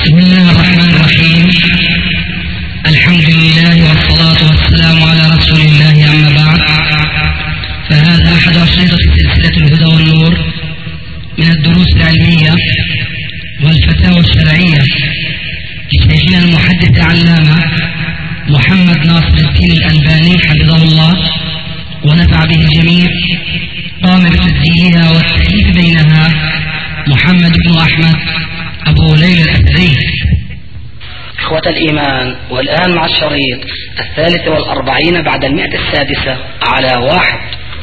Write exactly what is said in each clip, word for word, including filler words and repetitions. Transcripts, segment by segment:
بسم الله الرحمن الرحيم. الحمد لله والصلاة والسلام على رسول الله، أما بعد، فهذا أحد أشرطة سلسلة الهدى والنور من الدروس العلمية والفتاوى الشرعية لشيخنا المحدث العلامة محمد ناصر الدين الألباني حفظه الله ونفع به الجميع. قام بتسجيلها والتأليف بينها محمد بن أحمد أبو ليلى الأثري. إخوة الإيمان، والآن مع الشريط الثالث والأربعين بعد المئة السادسة على واحد.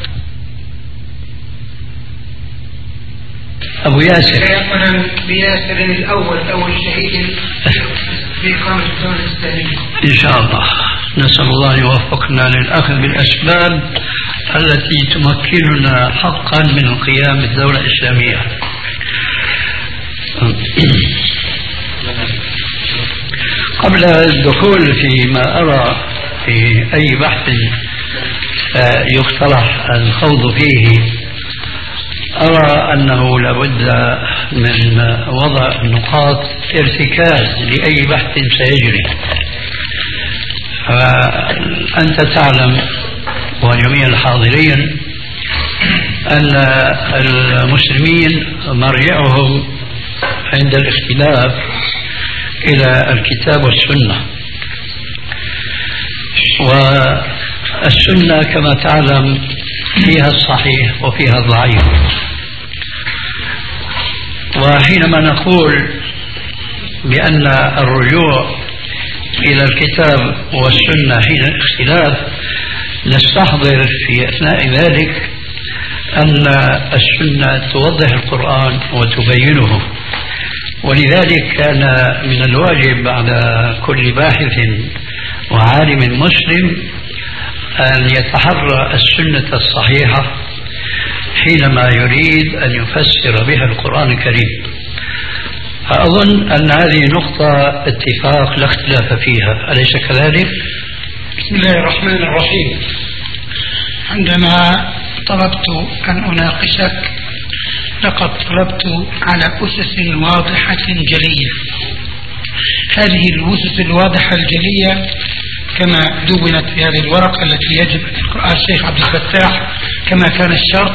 أبو ياسر يقنا بياسر الأول أو الشهيد في إقامة الدولة الإسلامية إن شاء الله. نسأل الله يوفقنا للأخذ بالأسباب التي تمكننا حقا من قيام الدولة الإسلامية. قبل الدخول فيما أرى في أي بحث يقترح الخوض فيه، أرى أنه لابد من وضع نقاط ارتكاز لأي بحث سيجري. أنت تعلم وجميع الحاضرين أن المسلمين مرجعهم عند الاختلاف إلى الكتاب والسنة، والسنة كما تعلم فيها الصحيح وفيها الضعيف. وحينما نقول بأن الرجوع إلى الكتاب والسنة حين الاختلاف، نستحضر في أثناء ذلك أن السنة توضح القرآن وتبينه، ولذلك كان من الواجب على كل باحث وعالم مسلم أن يتحرى السنة الصحيحة حينما يريد أن يفسر بها القرآن الكريم. أظن أن هذه نقطة اتفاق لا اختلاف فيها، أليس كذلك؟ بسم الله الرحمن الرحيم. عندما طلبت أن أناقشك لقد طلبت على أسس واضحة جلية. هذه الأسس الواضحة الجلية كما دونت في هذه الورقة التي يجب أن يقرأها الشيخ عبد الفتاح كما كان الشرط،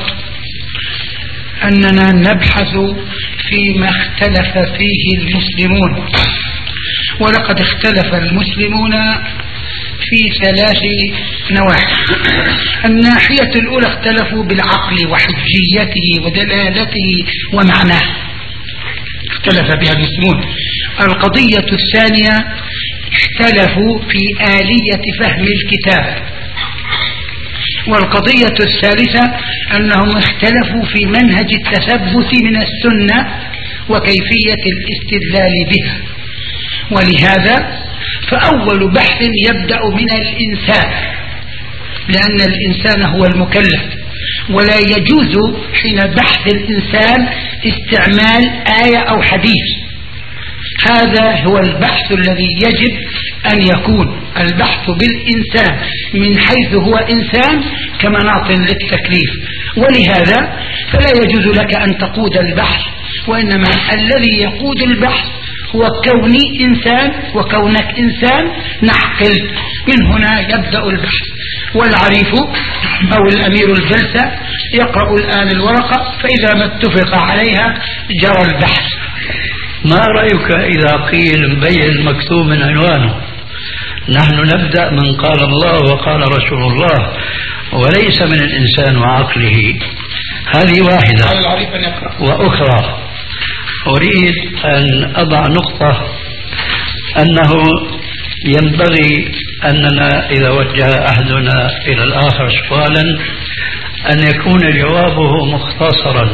أننا نبحث فيما اختلف فيه المسلمون، ولقد اختلف المسلمون في ثلاث نواحي. الناحية الأولى اختلفوا بالعقل وحجيته ودلالته ومعناه، اختلف بها المسلمون. القضية الثانية اختلفوا في آلية فهم الكتاب. والقضية الثالثة أنهم اختلفوا في منهج التثبت من السنة وكيفية الاستدلال بها. ولهذا فأول بحث يبدأ من الإنسان، لأن الإنسان هو المكلف، ولا يجوز حين بحث الإنسان استعمال آية أو حديث. هذا هو البحث الذي يجب أن يكون البحث بالإنسان من حيث هو إنسان كمناط للتكليف. ولهذا فلا يجوز لك أن تقود البحث، وإنما الذي يقود البحث هو كوني إنسان وكونك إنسان نعقل. من هنا يبدأ البحث. والعريف أو الأمير الجلسة يقرأ الآن الورقة، فإذا ما اتفق عليها جرى البحث. ما رأيك إذا قيل مبين مكتوب من عنوانه نحن نبدأ من قال الله وقال رسول الله وليس من الإنسان وعقله؟ هذه واحدة. وأخرى أريد أن أضع نقطة أنه ينبغي أننا إذا وجه أحدنا إلى الآخر سؤالا أن يكون جوابه مختصرا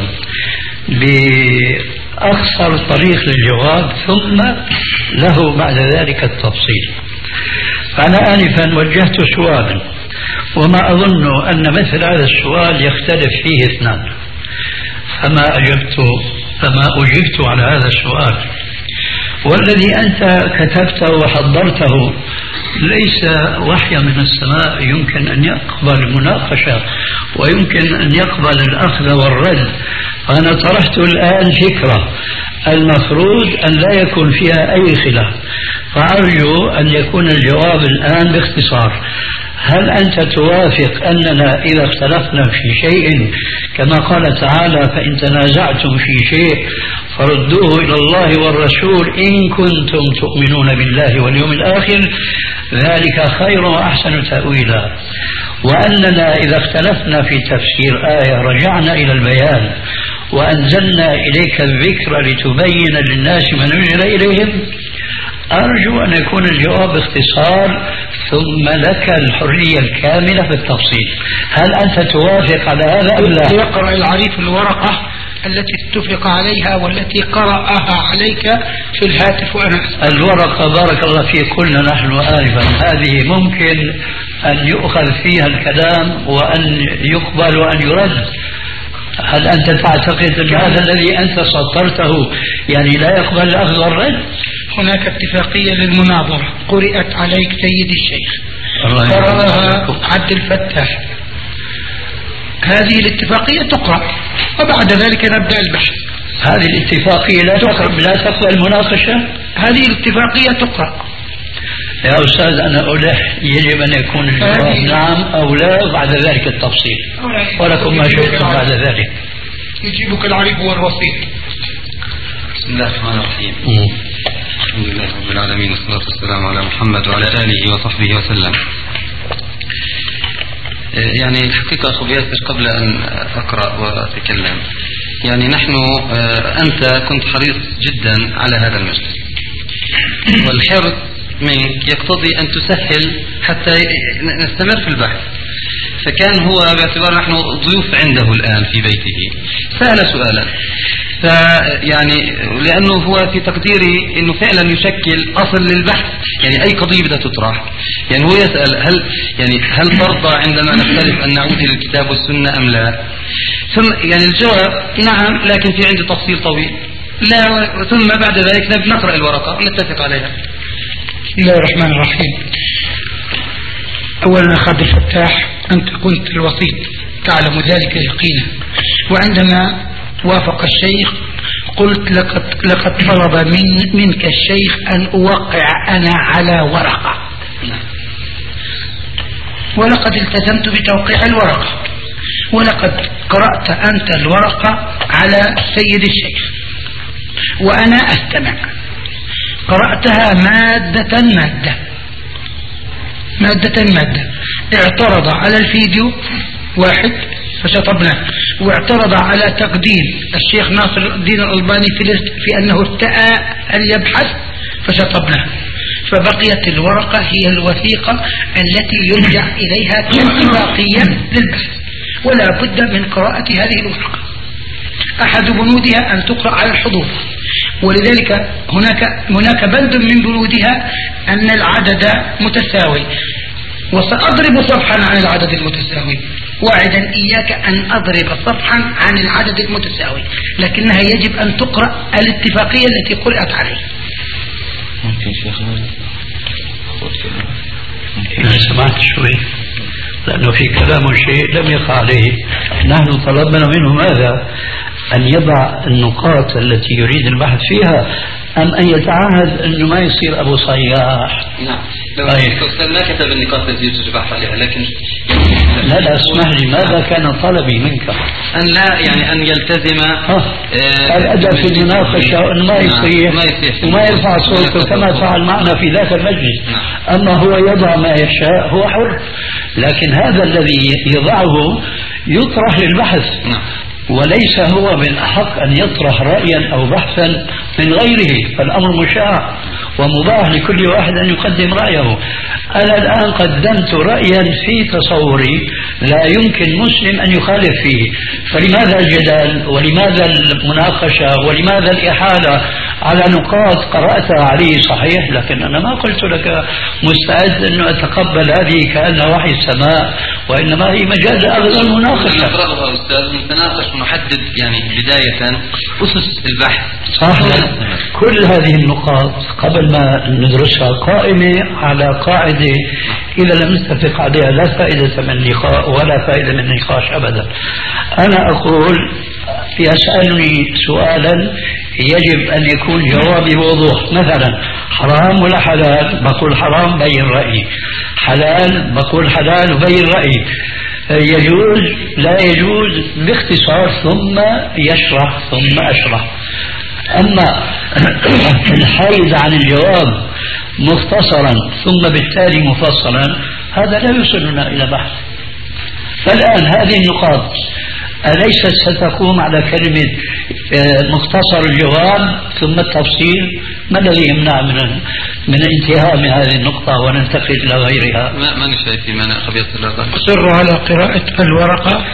بأقصر طريق للجواب ثم له بعد ذلك التفصيل. فأنا آنفا وجهت سؤالا وما أظن أن مثل هذا السؤال يختلف فيه اثنان، فما أجبت فما أجبت على هذا السؤال. والذي أنت كتبته وحضرته ليس وحي من السماء يمكن أن يقبل مناقشة ويمكن أن يقبل الأخذ والرد فأنا طرحت الآن فكرة المفروض أن لا يكون فيها أي خلاف، فأرجو أن يكون الجواب الآن باختصار. هل أنت توافق أننا إذا اختلفنا في شيء كما قال تعالى فإن تنازعتم في شيء فردوه إلى الله والرسول إن كنتم تؤمنون بالله واليوم الآخر ذلك خير وأحسن تأويلا، وأننا إذا اختلفنا في تفسير آية رجعنا إلى البيان وأنزلنا إليك الذكر لتبين للناس ما نزل إليهم؟ أرجو أن يكون الجواب باختصار ثم لك الحرية الكاملة في التفصيل. هل أنت توافق على هذا أم لا؟ يقرأ العريف الورقة التي اتفق عليها والتي قرأها عليك في الهاتف وأنا أسمع. الورقة بارك الله فيك قلنا نحن آنفا هذه ممكن أن يؤخذ فيها الكلام وأن يقبل وأن يرد. هل أنت تعتقد أن هذا الذي أنت سطرته يعني لا يقبل الأخذ والرد؟ هناك اتفاقية للمناظرة قرأت عليك سيدي الشيخ، قرأها عبد الفتاح، هذه الاتفاقية تقرأ وبعد ذلك نبدأ البحث. هذه الاتفاقية لا تقرأ لا تقبل المناقشة؟ هذه الاتفاقية تقرأ يا أستاذ. أنا ألح يجب أن يكون الجواب نعم أو لا بعد ذلك التفصيل، ولكم ما شئتم بعد ذلك. يجيبك العريف والوسيط. بسم الله الرحمن الرحيم. الحمد لله رب العالمين والصلاة والسلام على محمد وعلى آله وصحبه وسلم. يعني الحقيقة أخو ياسر قبل أن أقرأ وأتكلم، يعني نحن أنت كنت حريص جدا على هذا المجلس، والحرص منك يقتضي أن تسهل حتى نستمر في البحث. فكان هو باعتبار نحن ضيوف عنده الآن في بيته سأل سؤالا، فيعني لأنه هو في تقديري أنه فعلا يشكل أصل للبحث، يعني أي قضية بدها تطرح يعني هو يسأل هل يعني هل ترضى عندما نختلف أن نعود إلى الكتاب والسنة أم لا؟ ثم يعني الجواب نعم، لكن في عندي تفصيل طويل لا، ثم بعد ذلك نقرأ الورقة ونتفق عليها. بسم الله الرحمن الرحيم. أولا أخ عبد الفتاح، أنت كنت الوسيط تعلم ذلك يقينا، وعندما وافق الشيخ قلت لقد, لقد طلب من منك الشيخ أن أوقع أنا على ورقة، ولقد التزمت بتوقيع الورقة، ولقد قرأت أنت الورقة على سيد الشيخ وأنا أستمع. قرأتها مادة مادة مادة مادة. اعترض على الفيديو واحد فشطبناه، واعترض على تقديم الشيخ ناصر الدين الألباني في, في أنه ارتأى أن يبحث فشطبناه. فبقيت الورقة هي الوثيقة التي يرجع إليها كاتفاقية للبحث، ولا بد من قراءة هذه الورقة. أحد بنودها أن تقرأ على الحضور، ولذلك هناك هناك بند من بنودها أن العدد متساوي، وسأضرب صفحا عن العدد المتساوي، واعدا إياك أن أضرب صفحا عن العدد المتساوي، لكنها يجب أن تقرأ الاتفاقية التي قرأت عليه. ممكن شيخنا إذا سمعت شوي، لأنه في كلام شيء لم يقع عليه. نحن طلبنا منه ماذا؟ أن يضع النقاط التي يريد البحث فيها، أم أن يتعهد أنه ما يصير أبو صياح. نعم، لو الأستاذ ما كتب النقاط التي يجب البحث عليها، لكن لا لا اسمح لي، ماذا كان طلبي منك؟ أن لا يعني أن يلتزم الأدب في المناقشة وأن ما يصيح وما يرفع صوته كما فعل معنا في ذاك المجلس. أما هو يضع ما يشاء هو حر، لكن هذا الذي يضعه يطرح للبحث، وليس هو من أحق أن يطرح رأيا أو بحثا من غيره. فالأمر مشاع ومباح لكل واحد أن يقدم رأيه. أنا الآن قدمت رأيا في تصوري لا يمكن مسلم أن يخالف فيه، فلماذا الجدال ولماذا المناقشة ولماذا الإحالة على نقاط قرأتها علي صحيح، لكن أنا ما قلت لك مستعد أن أتقبل هذه كأنها وحي السماء، وإنما هي مجال أغلى المناقشة. نقرأها أستاذ، نتناقش ونحدد يعني بداية أسس البحث. صح. كل هذه النقاط قبل ما ندرسها قائمة على قاعدة إذا لم نتفق عليها لا فائدة من اللقاء ولا فائدة من النقاش أبدا. أنا أقول يسألني سؤالا يجب أن يكون جوابي بوضوح، مثلا حرام ولا حلال؟ بقول حرام بين رأيي، حلال بقول حلال وبين رأيي، يجوز لا يجوز باختصار ثم يشرح ثم أشرح. أما الحيز عن الجواب مختصرا ثم بالتالي مفصلا هذا لا يوصلنا إلى بحث. فالآن هذه النقاط أليست ستقوم على كلمة مختصر الجواب ثم التفصيل؟ ما الذي يمنع من من الانتهاء من هذه النقطة وننتقل إلى غيرها؟ ما ما نشايف في مانع خبيث الأرض. أصر على قراءة الورقة،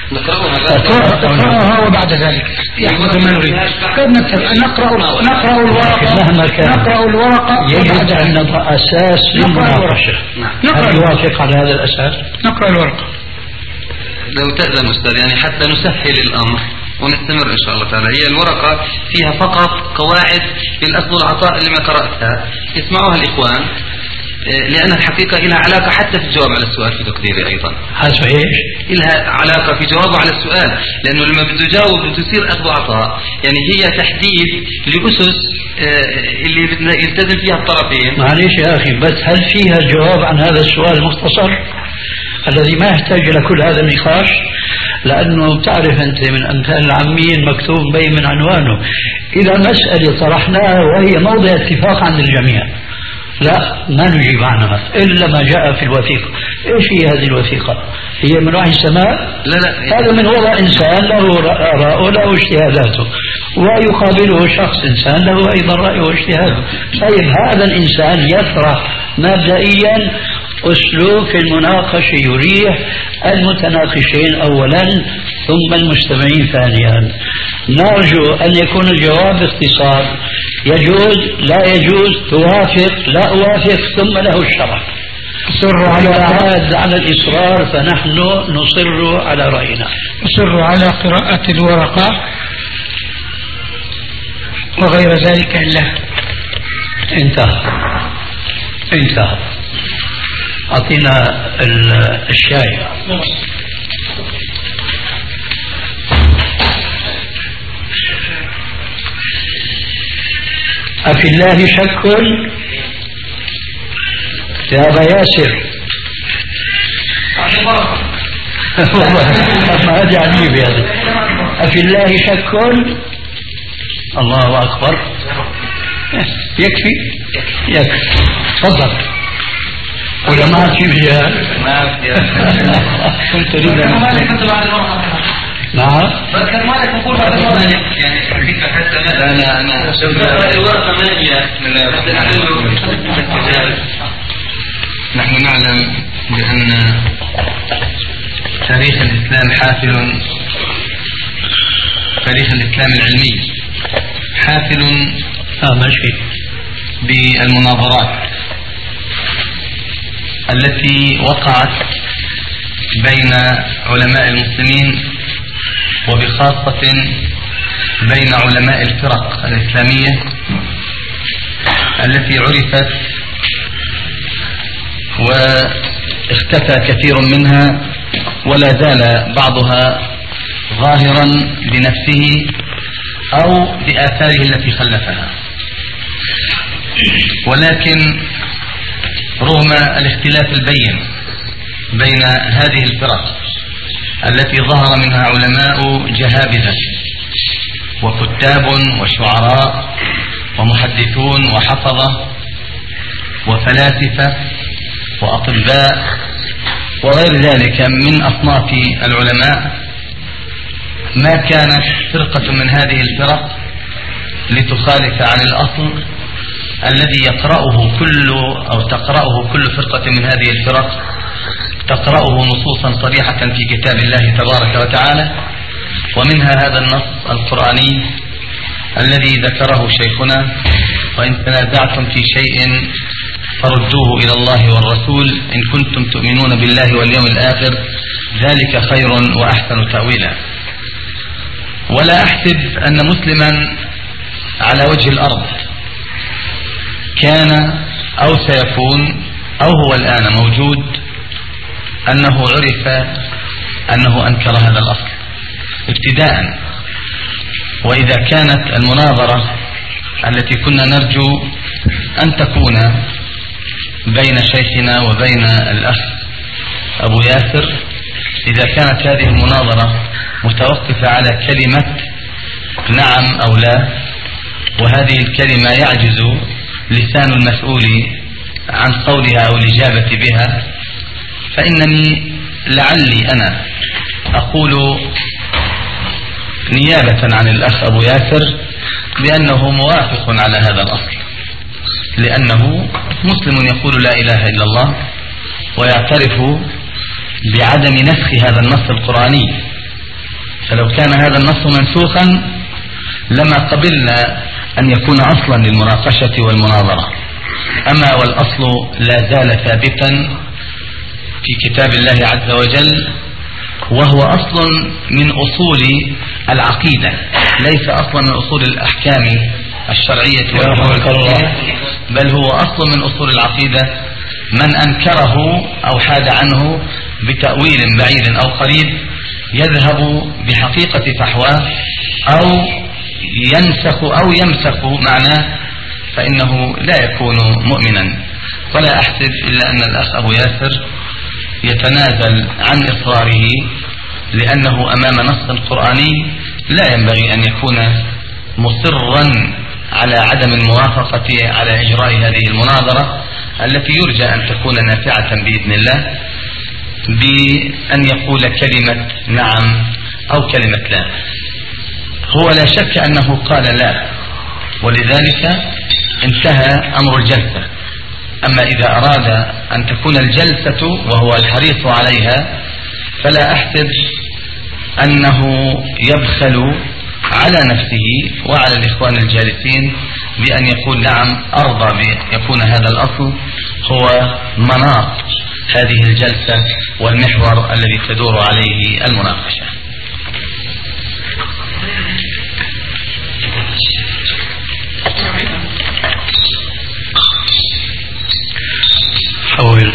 نقرأها وبعد ذلك يحدث ما نريد. نقرأ نقرأ الورقة مهما كان نقرأ الورقة يجب أن نضع أساس للمناقشة. هل يوافق على هذا الأساس؟ نقرأ الورقة لو تأذن أستاذ، يعني حتى نسهل الأمر ونستمر إن شاء الله تعالى. هي الورقة فيها فقط قواعد للأخذ والعطاء اللي ما قرأتها يسمعوها الإخوان، لأن الحقيقة لها علاقة حتى في الجواب على السؤال في تقديري أيضا. صحيح. لها علاقة في جوابه على السؤال، لأنه لما بده يجاوب بده يصير أخذ وعطاء، يعني هي تحديد لأسس اللي بدنا يلتزم فيها الطرفين. معليش يا أخي، بس هل فيها الجواب عن هذا السؤال المختصر الذي ما يحتاج إلى كل هذا النقاش؟ لأنه بتعرف أنت من أمثال العاميين مكتوب بين من عنوانه إذا مسألة طرحناها وهي موضع اتفاق عند الجميع لا ما نجيب عنها إلا ما جاء في الوثيقة. إيش هي هذه الوثيقة؟ هي من وحي السماء؟ لا لا، هذا من وضع إنسان له آراء وله اجتهاداته، ويقابله شخص إنسان له أيضا رأيه واجتهاده. طيب هذا الإنسان يطرح مبدئيا أسلوب في المناقشة يريح المتناقشين أولا ثم المستمعين ثانيا. نرجو أن يكون الجواب باختصار، يجوز لا يجوز، توافق لا أوافق، ثم له الشرح. أصر على على الإصرار فنحن نصر على رأينا. أصر على قراءة الورقة وغير ذلك إلا انتهى انتهى. أعطينا الشاي. أفي الله شك يا أبا ياسر؟ والله هذه عجيبة يعني. أفي الله شك؟ الله أكبر. يكفي يكفي. تفضل. ولا ما في رجال؟ ما في. كنت تريد أن نعم. فكان مالك نقول هذا مالك يعني الحقيقة حتى أنا أنا الورقة مالية من نحن نعلم بأن تاريخ الإسلام حافل، تاريخ الإسلام العلمي حافل آه ماشي بالمناظرات التي وقعت بين علماء المسلمين وبخاصة بين علماء الفرق الإسلامية التي عرفت واختفى كثير منها ولا زال بعضها ظاهرا بنفسه أو بآثاره التي خلفها. ولكن رغم الاختلاف البين بين هذه الفرق التي ظهر منها علماء جهابذة وكتاب وشعراء ومحدثون وحفظة وفلاسفة وأطباء وغير ذلك من أصناف العلماء، ما كانت فرقة من هذه الفرق لتخالف عن الأصل الذي يقرأه كل أو تقرأه كل فرقة من هذه الفرق، تقرأه نصوصا صريحة في كتاب الله تبارك وتعالى، ومنها هذا النص القرآني الذي ذكره شيخنا: وإن تنازعتم في شيء فردوه إلى الله والرسول إن كنتم تؤمنون بالله واليوم الآخر ذلك خير وأحسن تأويلا. ولا أحسب أن مسلما على وجه الأرض كان أو سيكون أو هو الآن موجود أنه عرف أنه أنكر هذا الأصل ابتداء. وإذا كانت المناظرة التي كنا نرجو أن تكون بين شيخنا وبين الأخ أبو ياسر، إذا كانت هذه المناظرة متوقفة على كلمة نعم أو لا، وهذه الكلمة يعجز لسان المسؤول عن قولها أو الإجابة بها، فإنني لعلي أنا أقول نيابة عن الأخ أبو ياسر بأنه موافق على هذا الأصل، لأنه مسلم يقول لا إله إلا الله ويعترف بعدم نسخ هذا النص القرآني. فلو كان هذا النص منسوخا لما قبلنا أن يكون أصلا للمناقشة والمناظرة. أما والأصل لا زال ثابتا في كتاب الله عز وجل، وهو أصل من أصول العقيدة، ليس أصلا من أصول الأحكام الشرعية والفقهية، بل هو أصل من أصول العقيدة. من أنكره أو حاد عنه بتأويل بعيد أو قريب يذهب بحقيقة فحواه أو ينسخ أو يمسخ معناه، فإنه لا يكون مؤمنا. ولا أحسب إلا أن الأخ أبو ياسر يتنازل عن إصراره لأنه أمام نص قرآني لا ينبغي أن يكون مصرا على عدم الموافقة على إجراء هذه المناظرة التي يرجى أن تكون نافعة بإذن الله، بأن يقول كلمة نعم أو كلمة لا. هو لا شك أنه قال لا، ولذلك انتهى أمر الجلسة. أما إذا أراد أن تكون الجلسة وهو الحريص عليها فلا أحسب أنه يبخل على نفسه وعلى الإخوان الجالسين بأن يقول نعم أرضى بأن يكون هذا الأصل هو مناط هذه الجلسة والمحور الذي تدور عليه المناقشة. حول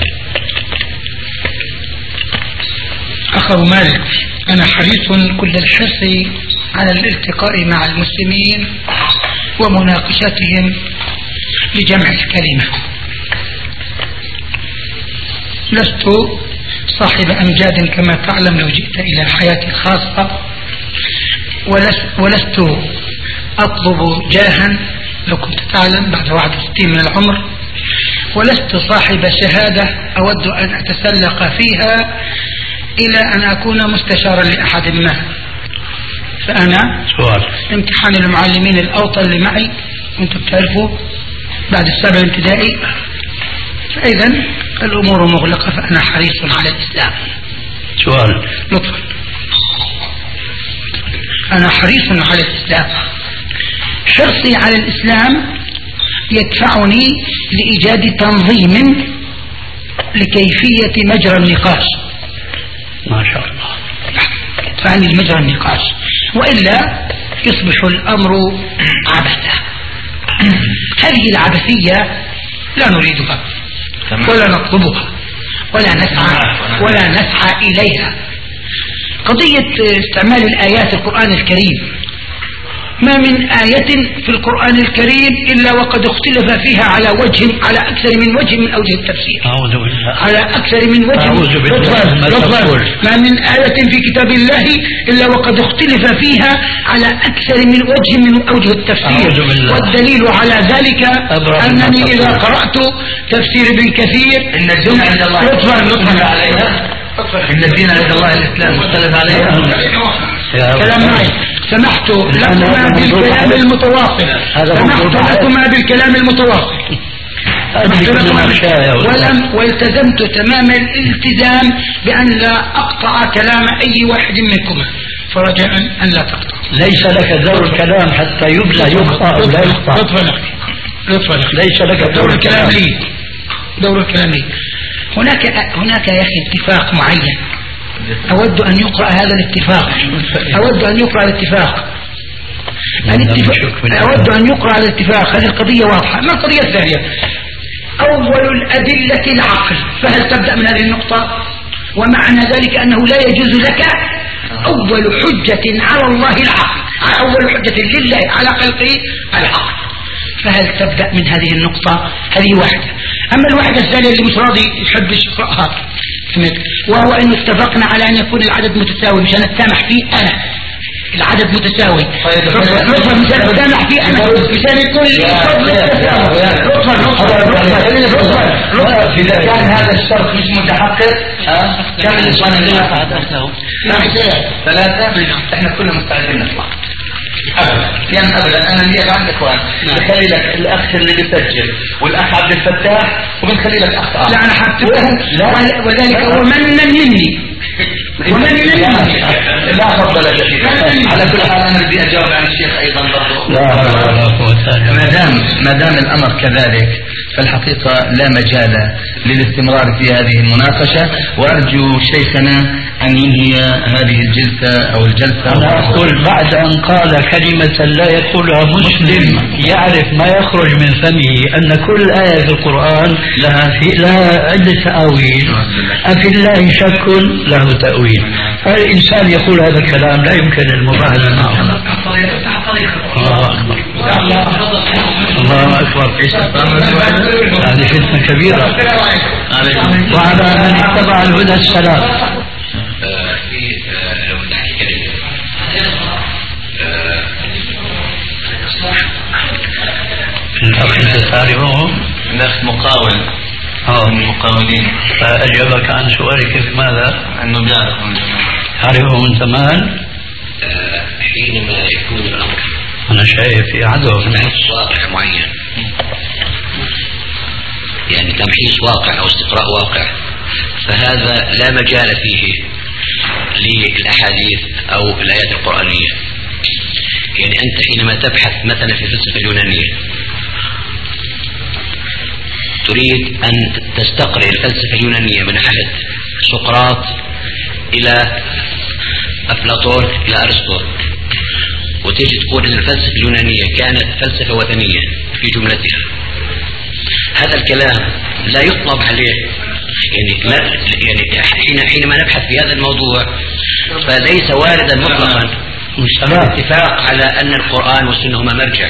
أخ أبو مالك، أنا حريص كل الحرص على الالتقاء مع المسلمين ومناقشتهم لجمع الكلمة. لست صاحب أمجاد كما تعلم لو جئت إلى حياتي الخاصة، ولست أطلب جاها لو كنت تعلم بعد واحد وستين من العمر، ولست صاحب شهادة أود أن أتسلق فيها إلى أن أكون مستشارا لأحد ما. فأنا سؤال امتحان المعلمين الأوطن اللي معي وانتم بتعرفوا بعد السابع الابتدائي، فإذا الأمور مغلقة، فأنا حريص على الإسلام. سؤال لطفا، أنا حريص على الإسلام. حرصي على الإسلام يدفعني لإيجاد تنظيم لكيفية مجرى النقاش. ما شاء الله، يدفعني لمجرى النقاش، وإلا يصبح الأمر عبثا. هذه العبثية لا نريدها ولا نطلبها ولا نسعى ولا نسعى إليها. قضية استعمال الآيات القرآن الكريم، ما من آية في القرآن الكريم إلا وقد اختلف فيها على وجه على أكثر من وجه من أوجه التفسير. أعوذ بالله. على أكثر من وجه. أعوذ بالله. ما من آية في كتاب الله إلا وقد اختلف فيها على أكثر من وجه من أوجه التفسير. والدليل على ذلك أنني إذا قرأت تفسير ابن كثير إن الدين عند الله مختلف عليها، إن الدين عند الله الإسلام مختلف عليها. كلام معي. سمحت لكما بالكلام المتواصل، سمحت لكما بالكلام المتواصل ولم والتزمت تمام الالتزام بأن لا أقطع كلام أي واحد منكما، فرجاء أن لا تقطع. ليس لك دور الكلام حتى يبنى يخطأ أو لا يخطأ. لطفا لطفا ليس لك دور الكلام لي دور الكلام لي هناك هناك يا أخي اتفاق معين، أود أن يقرأ هذا الاتفاق، أود أن يقرأ الاتفاق أود أن يقرأ الاتفاق. هذه القضية واضحة. ما القضية الثانية؟ أول الأدلة العقل، فهل تبدأ من هذه النقطة؟ ومعنى ذلك أنه لا يجوز لك أول حجة على الله العقل، أول حجة لله على خلقه العقل، فهل تبدأ من هذه النقطة؟ هذه واحدة. أما الواحدة الثانية اللي مش راضي يحب يقرأها، وهو أنه اتفقنا على أن يكون العدد متساوي مشان نتسامح فيه أنا، العدد متساوي رفض مشان نتسامح فيه أنا، مشان يكون رفض إذا كان هذا الشرط مش متحقق كم الإخوان اللي ثلاثة احنا كلنا مستعدين نطلع ابدا، يعني ابدا. انا اللي عندك اخوان بخلي لك الاخ اللي بيسجل والاخ عبد الفتاح وبنخلي لك اخ آخر. لا انا حبيت وذلك هو من مني ومن مني لا فضل لك. على كل حال انا بدي اجاوب عن الشيخ ايضا برضه. لا لا لا ما دام ما دام الامر كذلك فالحقيقه لا مجال للاستمرار في هذه المناقشه، وارجو شيخنا أن ينهي هذه الجلسة أو الجلسة. أنا أقول بعد أن قال كلمة لا يقولها مسلم يعرف ما يخرج من فمه أن كل آية في القرآن لها, في لها عدة تأويل، أفي الله شك له تأويل، فالإنسان يقول هذا الكلام لا يمكن المباهلة معه. الله أكبر الله أكبر. هذه فتنة كبيرة وعلى من اتبع الهدى السلام. في لو نحكي كلمة الأخ أنت تعرفه؟ الأخ مقاول من المقاولين، فأجابك عن سؤالك في ماذا؟ أنه بيعرفه من زمان. تعرفه من زمان؟ حينما يكون الأمر أنا شايف في عدو في النص واقع معين، يعني تمحيص واقع أو استقراء واقع، فهذا لا مجال فيه للأحاديث أو الآيات القرآنية. يعني أنت حينما تبحث مثلا في الفلسفة اليونانية تريد أن تستقرئ الفلسفة اليونانية من عهد سقراط إلى أفلاطون إلى أرسطو، وتجد تقول أن الفلسفة اليونانية كانت فلسفة وثنية في جملتها. هذا الكلام لا يطلب عليه، يعني لا يعني حين حينما نبحث في هذا الموضوع فليس واردا مطلقا الاتفاق على أن القرآن والسنة هما مرجع.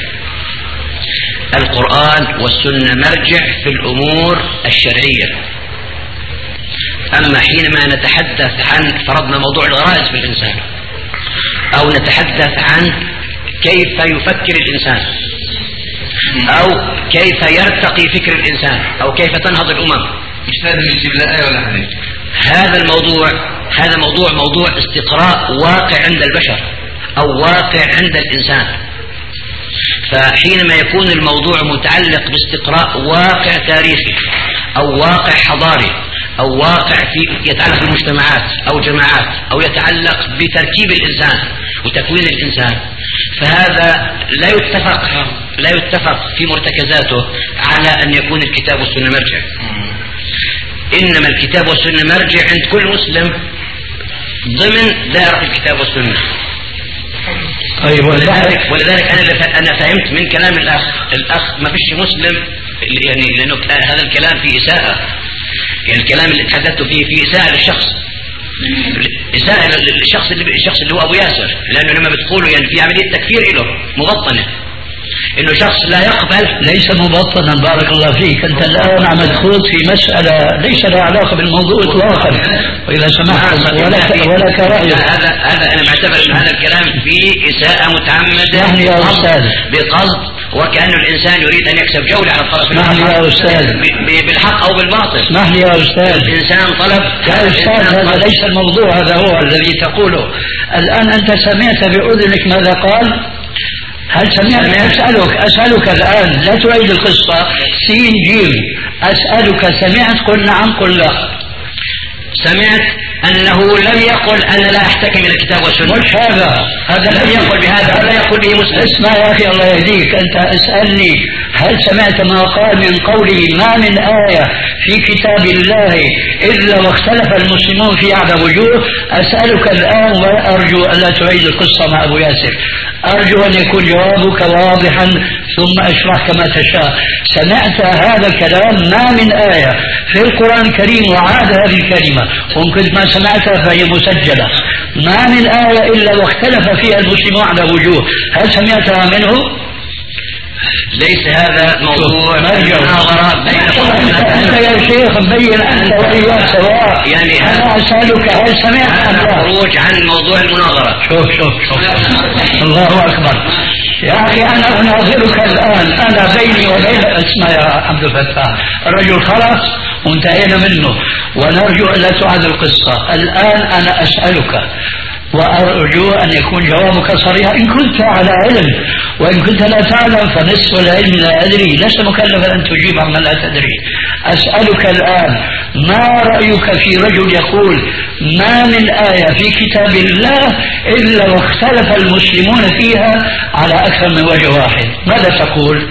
القرآن والسنة مرجع في الأمور الشرعية. أما حينما نتحدث عن فرضنا موضوع الغرائز في الإنسان، أو نتحدث عن كيف يفكر الإنسان، أو كيف يرتقي فكر الإنسان، أو كيف تنهض الأمم، مش لازم يجيب لا آية ولا حديث. هذا الموضوع هذا موضوع موضوع استقراء واقع عند البشر أو واقع عند الإنسان. فحينما يكون الموضوع متعلق باستقراء واقع تاريخي أو واقع حضاري أو واقع في يتعلق بمجتمعات أو جماعات أو يتعلق بتركيب الإنسان وتكوين الإنسان، فهذا لا يتفق لا يتفق في مرتكزاته على أن يكون الكتاب والسنة مرجع. إنما الكتاب والسنة مرجع عند كل مسلم ضمن دائرة الكتاب والسنة. طيب ولذلك ولذلك أنا أنا فهمت من كلام الأخ الأخ ما فيش مسلم، يعني لأنه هذا الكلام فيه إساءة، يعني الكلام اللي تحدثت فيه فيه إساءة للشخص، إساءة للشخص اللي الشخص اللي هو أبو ياسر، لأنه لما بتقولوا يعني في عملية تكفير له مبطنة، إنه شخص لا يقبل. ليس مبطنا بارك الله فيك، أنت الآن عم تخوض في مسألة ليس لها علاقة بالموضوع إطلاقا، وإذا سمحت ولا ولا كرأي. هذا هذا أنا بعتبر أن هذا الكلام فيه إساءة متعمدة يا أستاذ بقصد، وكأنه الإنسان يريد أن يكسب جولة على الطرف الآخر. اسمح لي يا أستاذ، بالحق أو بالباطل. اسمح لي يا أستاذ، الإنسان طلب يا أستاذ هذا ليس الموضوع، هذا هو الذي تقوله الآن. أنت سمعت بأذنك ماذا قال؟ هل سمعت؟ أسألك أسألك الآن، لا تعيد القصة سين جيم، أسألك سمعت؟ قل نعم قل لا. سمعت أنه لم يقل أنا لا أحتكم إلى الكتاب والسنة. مش هذا، هذا لم يقل بهذا، هذا يقول به مسلم. اسمع يا أخي الله يهديك، أنت اسألني هل سمعت ما قال من قوله ما من آية في كتاب الله إلا واختلف المسلمون في على وجوه؟ أسألك الآن وأرجو أن لا تعيد القصة مع أبو ياسر، أرجو أن يكون جوابك واضحا ثم اشرح كما تشاء. سمعت هذا الكلام ما من آية في القرآن الكريم، وعاد هذه الكلمة وإن كنت ما سمعتها فهي مسجلة، ما من آية إلا واختلف فيها المسلمون على وجوه، هل سمعتها منه؟ ليس هذا موضوع مناظرة بينكم. أنت يا شيخ مبين أنت وإياه سواء، يعني أنا أسألك هل سمعت أم لا؟ خروج عن موضوع المناظرة. شوف شوف شوف الله أكبر يا أخي، أنا أناظرك الآن، أنا بيني وبين اسمع يا عبد الفتاح، الرجل خلص وانتهينا منه ونرجو أن لا تعاد القصة. الآن أنا أسألك وأرجو أن يكون جوابك صريحا إن كنت على علم، وإن كنت لا تعلم فنصف العلم لا أدري، لست مكلفا أن تجيب عما لا تدري. أسألك الآن ما رأيك في رجل يقول ما من آية في كتاب الله إلا واختلف المسلمون فيها على أكثر من وجه واحد، ماذا تقول؟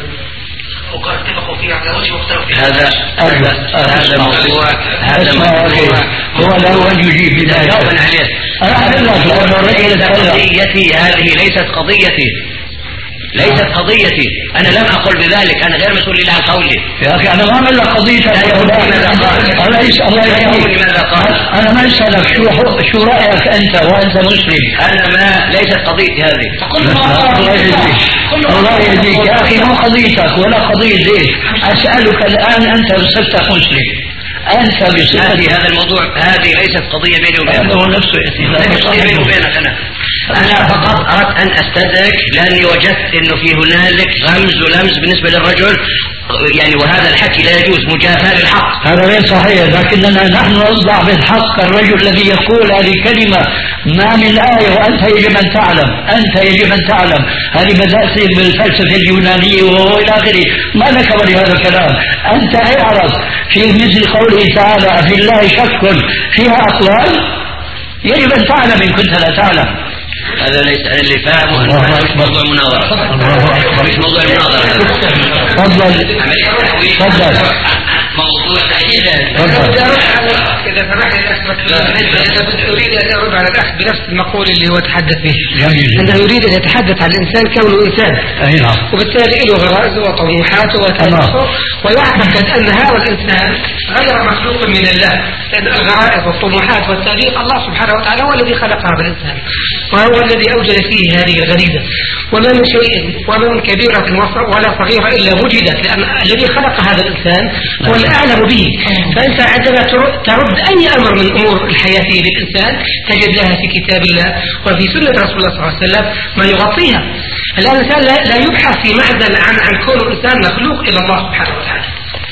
هذا هذا موضوع هذا موضوع هو لا هو يجيب بذلك. جاوبا عليه. قضيتي هذه ليست قضيتي، ليست قضيتي، أنا لم أقل بذلك، أنا غير مسؤول عن قولي. يا أخي أنا ما أعمل لك قضيتك، أنا لماذا قال؟ أنا ما أسألك شو شو رأيك أنت وأنت مسلم. أنا ما ليست قضيتي هذه. الله يهديك الله يهديك يا أخي، مو قضيتك ولا قضية زيت. أسألك الآن أنت بصفتك مسلم، أنت بصفتك هذا الموضوع، هذه ليست قضية بيني وبينك. هذا هو نفسه ليست قضية بيني وبينك. أنا أنا فقط أردت أن أستدرك لأني وجدت إنه في هنالك غمز ولمز بالنسبة للرجل، يعني وهذا الحكي لا يجوز، مجافاة للحق. هذا غير صحيح، لكننا نحن نصدع بالحق. الرجل الذي يقول هذه كلمة ما من آية وأنت يجب أن تعلم، أنت يجب أن تعلم، هذه بدأت بالفلسفة اليونانية وإلى آخره، ما لك ولهذا الكلام. أنت اعرف في مثل قوله تعالى في الله شك فيها أقوال، يجب أن تعلم إن كنت لا تعلم. هذا ليس اللي فاهمه أنه مش موضوع مناظرة. مش موضوع مناظرة. تفضل تفضل. موضوع سعيد. إذا سمحت لي أريد أن أرد على الأخ بنفس المقول اللي هو تحدث به. أنه يريد أن يتحدث عن الإنسان كونه إنسان، وبالتالي له غرائز وطموحات وتنافر، ويعتقد أن هذا الإنسان غير مخلوق من الله، لأن الغرائز والطموحات والتاريخ الله سبحانه وتعالى هو الذي خلق هذا الإنسان، وهو الذي أوجد فيه هذه الغريزة، وما من شيء وما من كبيرة ولا صغيرة إلا وجدت، لأن الذي خلق هذا الإنسان هو الأعلم به. فأنت عندما ترد أي أمر من أمور الحياة للإنسان تجد لها في كتاب الله وفي سنة رسول الله صلى الله عليه وسلم ما يغطيها. الإنسان لا يبحث في معزل عن عن كون الإنسان مخلوق إلى الله سبحانه وتعالى.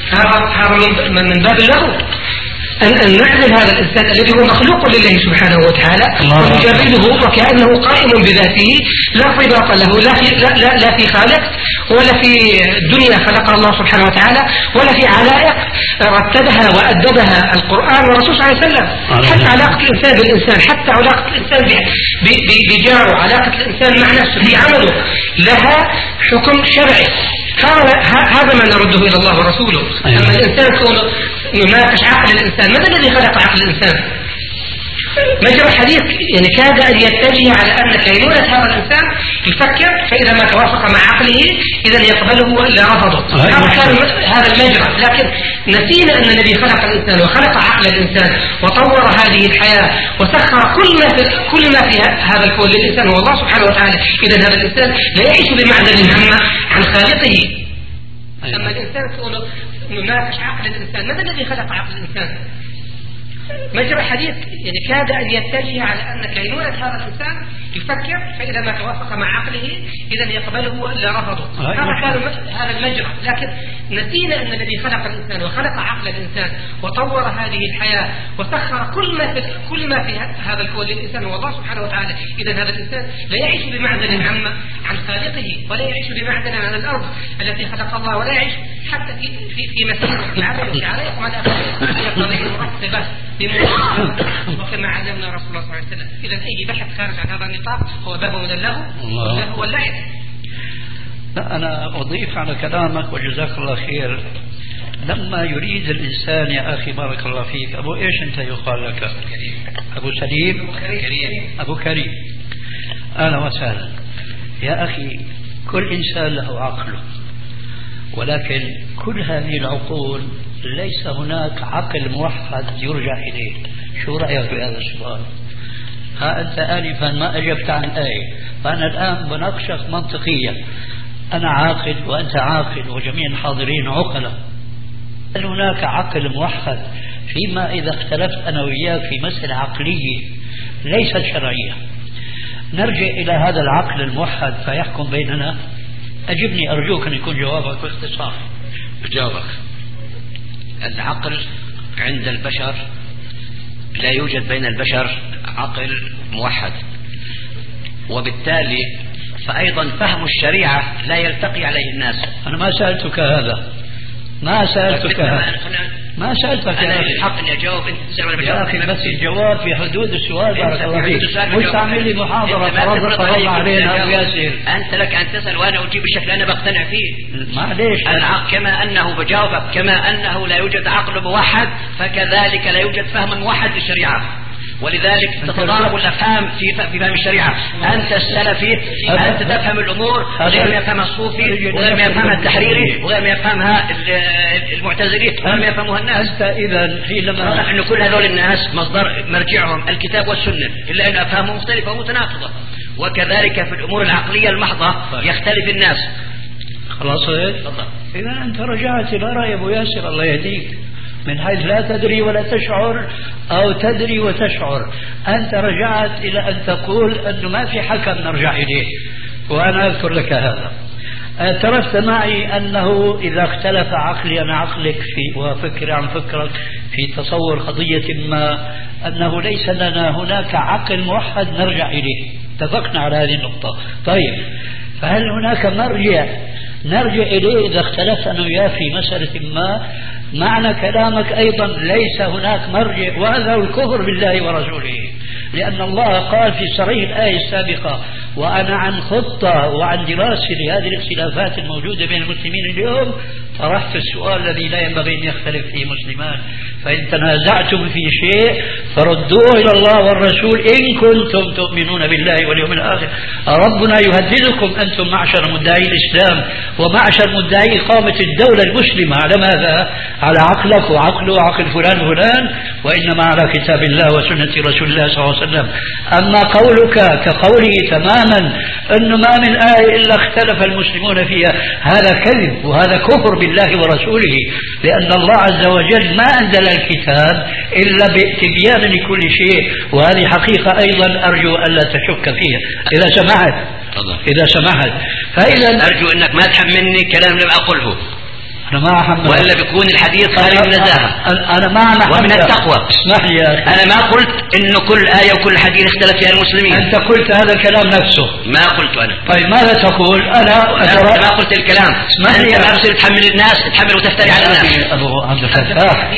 هذا من باب اللغو أن نعزل هذا الإنسان الذي هو مخلوق لله سبحانه وتعالى ونجرده وكأنه قائم بذاته، لا ارتباط له لا في, لا, لا, لا في خالق ولا في الدنيا خلقها الله سبحانه وتعالى ولا في علائق رتبها وأدبها القرآن والرسول صلى الله عليه وسلم. حتى علاقة الإنسان بالإنسان، حتى علاقة الإنسان بجاره، علاقة الإنسان مع نفسه في عمله لها حكم شرعي. هذا ما نرده إلى الله ورسوله. أما الإنسان كونه يناقش عقل الإنسان، ماذا الذي خلق عقل الإنسان؟ مجرى الحديث يعني كاد أن يتجه على أن كينونة هذا الإنسان يفكر، فإذا ما توافق مع عقله إذا يقبله وإلا رفضه. هذا كان هذا المجرى، لكن نسينا أن الذي خلق الإنسان وخلق عقل الإنسان وطور هذه الحياة وسخر كل ما في كل ما في هذا الكون للإنسان هو الله سبحانه وتعالى. إذا هذا الإنسان لا يعيش بمعزل عن عن خالقه. أما الإنسان كونه يناقش عقل الإنسان، ماذا الذي خلق عقل الإنسان؟ مجرى الحديث يعني كاد أن يتجه على أن كينونة هذا الإنسان يفكر، فإذا ما توافق مع عقله إذا يقبله وإلا رفضه. هذا كان هذا المجرى، لكن نسينا أن الذي خلق الإنسان وخلق عقل الإنسان وطور هذه الحياة وسخر كل ما في كل ما في هذا الكون للإنسان هو الله سبحانه وتعالى. إذا هذا الإنسان لا يعيش بمعزل عن عن خالقه، ولا يعيش بمعزل عن الأرض التي خلق الله، ولا يعيش حتى في في في مسيرة العمل عليكم على قضية مرتبة بموضوع وكما علمنا رسول الله صلى الله عليه وسلم. إذا أي بحث خارج عن هذا النطاق هو باب من اللهو واللعب. لا أنا أضيف على كلامك وجزاك الله خير. لما يريد الإنسان يا أخي بارك الله فيك، أبو إيش أنت يقال لك؟ أبو سليم، أبو كريم، أهلا وسهلا. يا أخي كل إنسان له عقله، ولكن كل هذه العقول ليس هناك عقل موحد يرجع إليه. شو رأيك بهذا السؤال؟ ها أنت آنفا ما أجبت عن آية، فأنا الآن بناقشك منطقيا. أنا عاقل وأنت عاقل وجميع الحاضرين عقلاء. هل هناك عقل موحد فيما إذا اختلفت أنا وياك في مسألة عقلية ليست شرعية نرجع إلى هذا العقل الموحد فيحكم بيننا؟ أجبني أرجوك أن يكون جوابك باختصار. بجاوبك. العقل عند البشر لا يوجد بين البشر عقل موحد، وبالتالي فأيضا فهم الشريعة لا يلتقي عليه الناس. أنا ما سألتك هذا، ما سألتك هذا، ما سألتك أنا الحق أني أجاوب. أنت تسأل ولا يا أخي بس الجواب في حدود السؤال بارك الله فيك. مش تعمل لي محاضرة فرض فرض علينا أبو ياسر. أنت لك أن تسأل وأنا أجيب بالشكل أنا بقتنع فيه. معليش كما أنه بجاوبك كما أنه لا يوجد عقل موحد فكذلك لا يوجد فهم موحد للشريعة، ولذلك تتضارب الافهام في في فهم الشريعه. انت السلفي انت تفهم الامور غير ما يفهمها الصوفي وغير ما يفهمها التحريري وغير ما يفهمها المعتزلي وغير ما يفهمها الناس. انت اذا حينما انه كل هذول الناس مصدر مرجعهم الكتاب والسنه، الا ان افهامهم مختلفه ومتناقضه. وكذلك في الامور العقليه المحضه يختلف الناس. خلاص اذا انت رجعت الى راي ابو ياسر الله يهديك، من حيث لا تدري ولا تشعر أو تدري وتشعر. أنت رجعت إلى أن تقول أنه ما في حكم نرجع إليه، وأنا أذكر لك هذا. اعترفت معي أنه إذا اختلف عقلي عن عقلك في وفكري عن فكرك في تصور قضية ما أنه ليس لنا هناك عقل موحد نرجع إليه. اتفقنا على هذه النقطة. طيب فهل هناك مرجع نرجع إليه إذا اختلفت أنا وياه في مسألة ما؟ معنى كلامك أيضا ليس هناك مرجع، وهذا الكفر بالله ورسوله، لأن الله قال في صريح الآية السابقة: وأنا عن خطة وعن دراسة لهذه الاختلافات الموجودة بين المسلمين اليوم طرحت السؤال الذي لا ينبغي أن يختلف فيه مسلمان، فإن تنازعتم في شيء فردوه إلى الله والرسول إن كنتم تؤمنون بالله واليوم الآخر. ربنا يهددكم أنتم معشر مدعي الإسلام ومعشر مدعي إقامة الدولة المسلمة على ماذا؟ على عقلك وعقله وعقل فلان فلان، وإنما على كتاب الله وسنة رسول الله صلى الله عليه وسلم. أما قولك كقوله تماما أنه ما من آية إلا اختلف المسلمون فيها، هذا كذب وهذا كفر بالله ورسوله، لأن الله عز وجل ما أنزل الكتاب إلا بتبيان لكل شيء، وهذه حقيقة أيضا أرجو ألا تشك فيها إذا سمحت. إذا سمحت فإذا أرجو أنك ما تحملني كلام لم أقله، أنا ما أحمل، وإلا بيكون الحديث خارج من النزاهة أنا ما ومن التقوى. اسمح لي يا أخي، أنا ما قلت إنه كل آية وكل حديث اختلف فيها المسلمين. أنت قلت هذا الكلام نفسه. ما قلت أنا. طيب ماذا تقول؟ أنا أنت ما قلت الكلام. أنت ما بصير تحمل الناس، تحمل وتفتري على الناس. أبو عبد الفتاح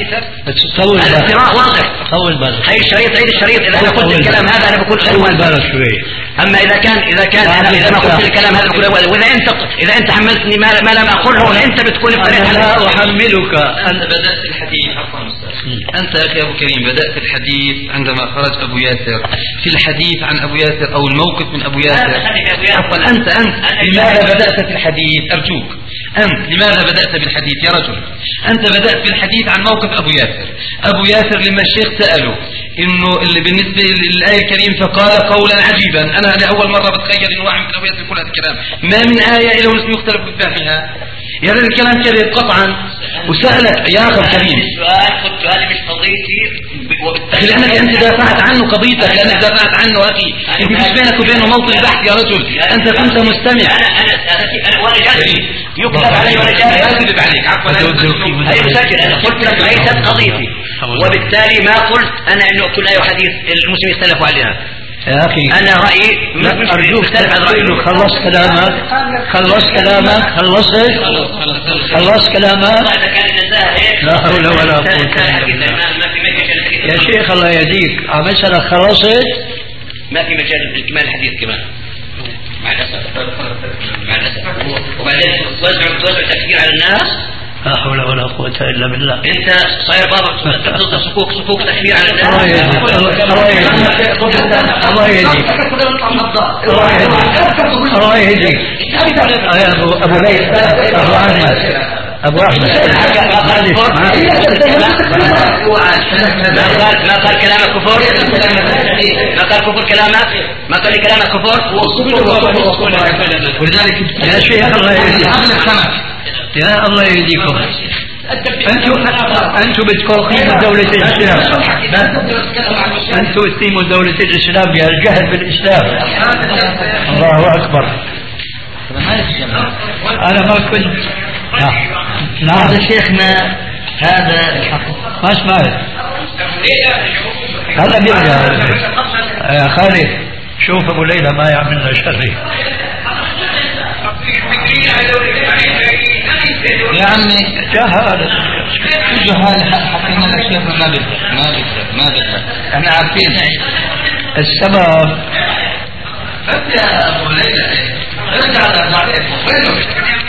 طول بالك. الافتراء واضح. طول بالك. هاي الشريط عيد الشريط. إذا أنا قلت الكلام هذا أنا بقول طول بالك شوي. أما إذا كان إذا كان أنا إذا ما قلت الكلام هذا بقول، وإذا أنت إذا أنت حملتني ما ما لم أقوله أنت بتكون افتريت على. أحملك. أنت بدأت الحديث عفوا أنت يا أخي أبو كريم بدأت الحديث عندما خرج أبو ياسر في الحديث عن أبو ياسر أو الموقف من أبو ياسر. عفوا أنت أنت لماذا بدأت في الحديث؟ أرجوك أنت لماذا بدأت بالحديث يا رجل؟ أنت بدأت بالحديث عن موقف أبو ياسر. أبو ياسر لما الشيخ سأله إنه اللي بالنسبة للآية الكريمة فقال قولا عجيبا. أنا لأول مرة بتخيل إنه واحد من أبو ياسر يقول هذا الكلام. ما من آية إلا والمسلم يختلف بفهمها. يا هذا الكلام كذب قطعا. وسألك يا أخي الكريم السؤال قلت هذه مش قضيتي، أخي لأنك أنت دافعت عنه قضيتك، لأنك دافعت عنه أخي. أنت مش بينك وبينه موطن البحث يا رجل، أنت كنت مستمع. أنا أنا أنا وأنا جالس يكتب علي وأنا جالس يكذب عليك. عفوا هي مسجل. أنا قلت لك ليست قضيتي، وبالتالي ما قلت أنا إنه كل آية وحديث المسلمين اختلفوا عليها. يا أخي أنا رأيي لا أرجوك تقول خلص كلامك خلص كلامك خلصت خلص كلامك لا حول ولا قوة يا شيخ الله يهديك عم أسألك خلصت ما في مجال لإكمال الحديث كمان مع الأسف مع الأسف وبعدين توزع توزع تفكير على الناس لا حول ولا قوة إلا بالله. أنت صاير بابا تصدق صكوك صكوك تكفير على الناس. الله يهديك الله يهديك الله يهديك الله يهديك يا أبو أبو ليث أبو أحمد أبو أحمد ما قال كلامك كفر ما قال كفر كلامك ما قال كلامك كفر ولذلك يا شيخ الله يهديك يا الله يهديكم أنتم أنتم بتقيموا دولة الإسلام أنتم بتقيموا دولة الإسلام يا الجهل بالإسلام. الله أكبر. أنا ما كنت نعم هذا شيخنا هذا الحق ما سمعت هذا بيرجع يا خالد شوف أبو ليلى ما يعملنا شري يا عمي جهال جهال حكينا لك شيخ ما بيقدر ما بيقدر ما بيقدر احنا عارفين السبب انت يا ابو ليلى ارجع على بعدين وينه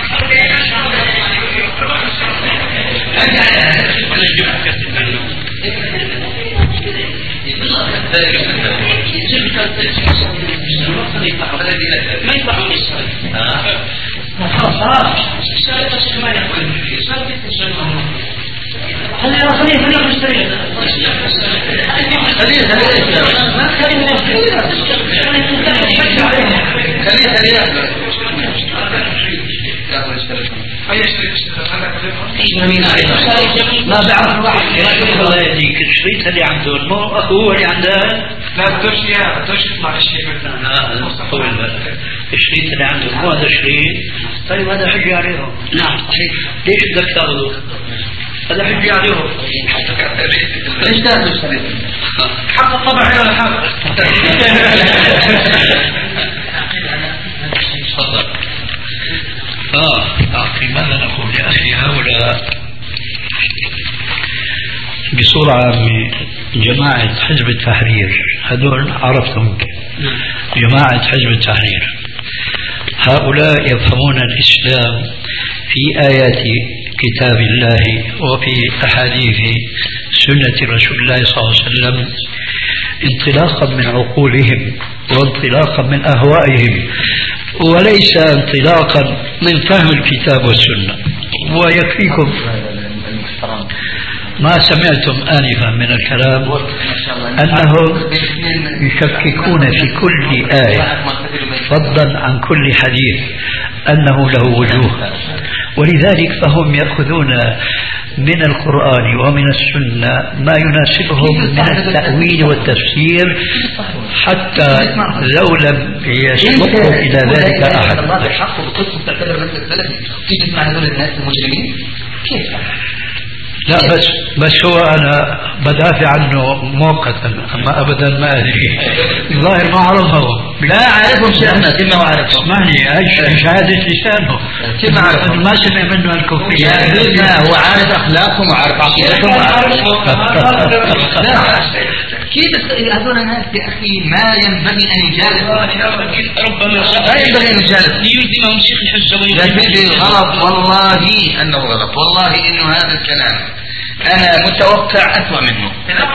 ما يطلعون خلينا خلينا خلينا نشتري خلينا خلينا ما بعرف واحد الله يهديك الشريط اللي عنده مو اخوه اللي عنده لا تدرش يا تدرش تطلع الشيخ الشريط اللي عنده مو هذا الشريط. طيب هذا حجي عليهم. نعم صحيح. ليش بدك تاخذه؟ هذا حجي عليهم. ليش تاخذ الشريط؟ حق الطبع ولا حق؟ تفضل. اه اعطي ماذا نقول يا اخي هؤلاء بصورة عامة جماعة حزب التحرير هذول عرفتهم جماعة حزب التحرير هؤلاء يفهمون الإسلام في آيات كتاب الله وفي أحاديث سنة رسول الله صلى الله عليه وسلم انطلاقا من عقولهم وانطلاقا من أهوائهم وليس انطلاقا من فهم الكتاب والسنة. ويكفيكم ما سمعتم آنفا من الكلام أنهم يشككون في كل آية فضلا عن كل حديث أنه له وجوه ولذلك فهم يأخذون من القرآن ومن السنة ما يناسبهم من التأويل والتفسير حتى لو لم يسبقهم إلى ذلك أحد. الحق وبقصة تعتبر نفسك سلفي تيجي تسمع هذول الناس المجرمين كيف؟ لا بس بس هو انا بدافع عنه مؤقتا اما ابدا ما ادري الظاهر ما عرفه. لا عارفهم شيخنا كما هو عارفهم. اسمعني ايش شهادة لسانه كما عارفهم ما سمع منه الكفرية. لا هو عارف اخلاقهم وعارف عقيدتهم لا كيف هذول الناس يا اخي ما ينبغي ان يجالسوا ربما لا ينبغي ان يجالسوا ليلزمهم شيخ الحجه يا سيدي غلط والله انه غلط والله انه هذا الكلام انا متوقع اسوأ منه.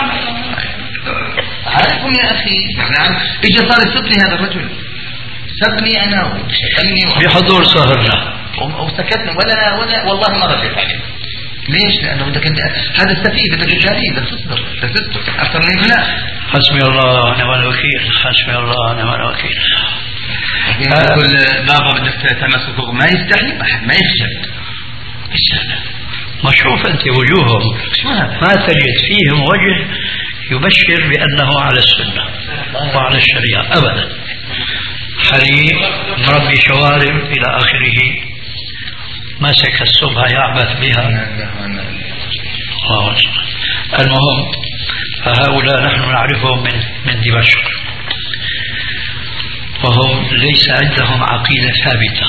عارفهم يا اخي نعم اجى صار يسبني هذا الرجل سبني انا وشتمني بحضور صهرنا وسكتنا ولا ولا والله ما رديت عليه. ليش؟ لانه بدك انت هذا السفيه بدك تجاريه بدك تصبر بدك تصبر اكثر من لا. حسبي الله ونعم الوكيل حسبي الله ونعم الوكيل. كل بابا بدك تمسكه ما يستحي ما يخجل. ايش هذا؟ ما شوف انت وجوههم ما تجد فيهم وجه يبشر بانه على السنه وعلى الشريعه ابدا. حريق مربي شوارب الى اخره ماسك الصبح يعبث بها. المهم فهؤلاء نحن نعرفهم من من دمشق وهم ليس عندهم عقيدة ثابتة.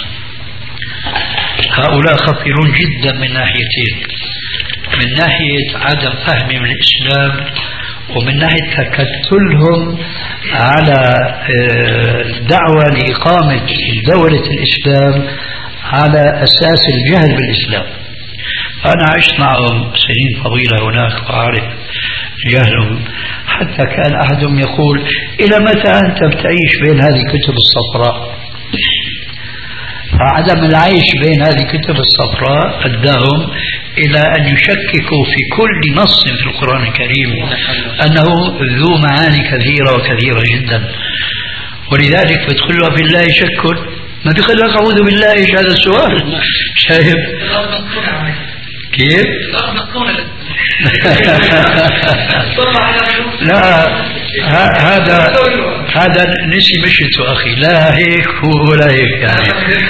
هؤلاء خطيرون جدا من ناحيتين: من ناحية عدم فهمهم الإسلام، ومن ناحية تكتلهم على دعوة لإقامة دولة الإسلام على أساس الجهل بالإسلام. أنا عشت معهم سنين طويلة هناك وأعرف جهلهم، حتى كان أحدهم يقول: إلى متى أنت بتعيش بين هذه الكتب الصفراء؟ فعدم العيش بين هذه الكتب الصفراء أداهم إلى أن يشككوا في كل نص في القرآن الكريم أنه ذو معاني كثيرة وكثيرة جدا. ولذلك بتقول في الله شك، ما بيقول لك أعوذ بالله. إيش هذا السؤال؟ شايف كيف؟ لا، هذا هذا نسي مشيته أخي، لا هيك ولا هيك يعني.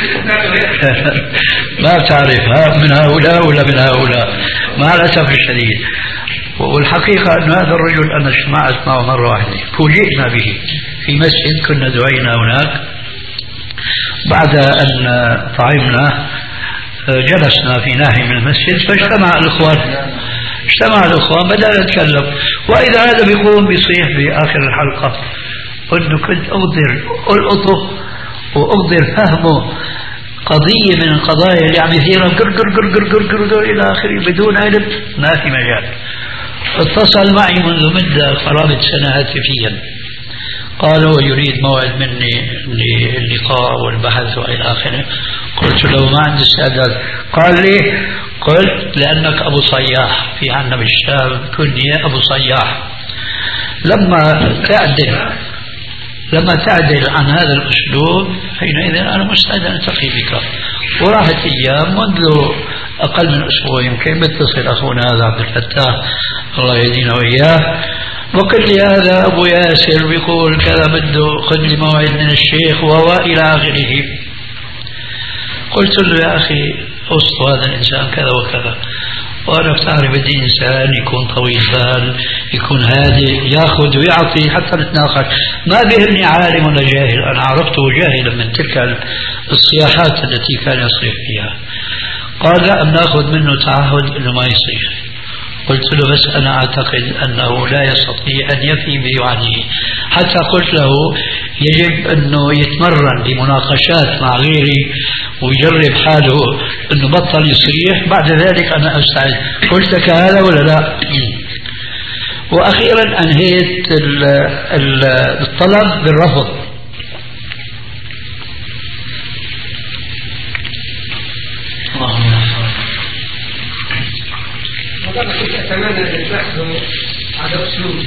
ما بتعرف ها من هؤلاء ولا من هؤلاء، مع الأسف الشديد. والحقيقة أن هذا الرجل أنا اجتمعت معه مرة واحدة، فوجئنا به في مسجد كنا دعينا هناك. بعد أن طعمنا جلسنا في ناحية من المسجد، فاجتمع الإخوان اجتمع الإخوان بدأنا نتكلم، وإذا هذا بيقوم بيصيح في آخر الحلقة: أنه كنت أقدر ألقطه وأقدر فهمه قضية من القضايا اللي عم يثيرها قر قر قر قر قر قر قر إلى آخره بدون علم، ما في مجال. اتصل معي منذ مدة قرابة سنة هاتفيا، قال هو يريد موعد مني للقاء والبحث وإلى آخره. قلت له: ما عندي استعداد. قال لي: قلت: لأنك أبو صياح، في عندنا بالشام كنية أبو صياح. لما تعدل لما تعدل عن هذا الأسلوب حينئذ أنا مستعد أن ألتقي بك. وراحت أيام، منذ أقل من أسبوع يمكن بيتصل أخونا هذا عبد الفتاح الله يهدينا وإياه، وقال لي: هذا أبو ياسر بيقول كذا، بده خذ لي موعد من الشيخ وإلى آخره. قلت له: يا أخي أوصف هذا الإنسان كذا وكذا، وأنا بتعرف بدي إنسان يكون طويل بال، يكون هادئ، يأخذ ويعطي حتى نتناقش، ما بيهمني عالم ولا جاهل. أنا عرفته جاهلا من تلك الصياحات التي كان يصيح فيها. قال: لا، بناخذ منه تعهد أنه ما يصيح. قلت له: بس أنا أعتقد أنه لا يستطيع أن يفي بوعده. حتى قلت له: يجب أنه يتمرن بمناقشات مع غيري ويجرب حاله أنه بطل يصيح، بعد ذلك أنا أستعد. قلت لك هذا ولا لا؟ وأخيرا أنهيت الطلب بالرفض. أتمنى أن تحكم على أسلوب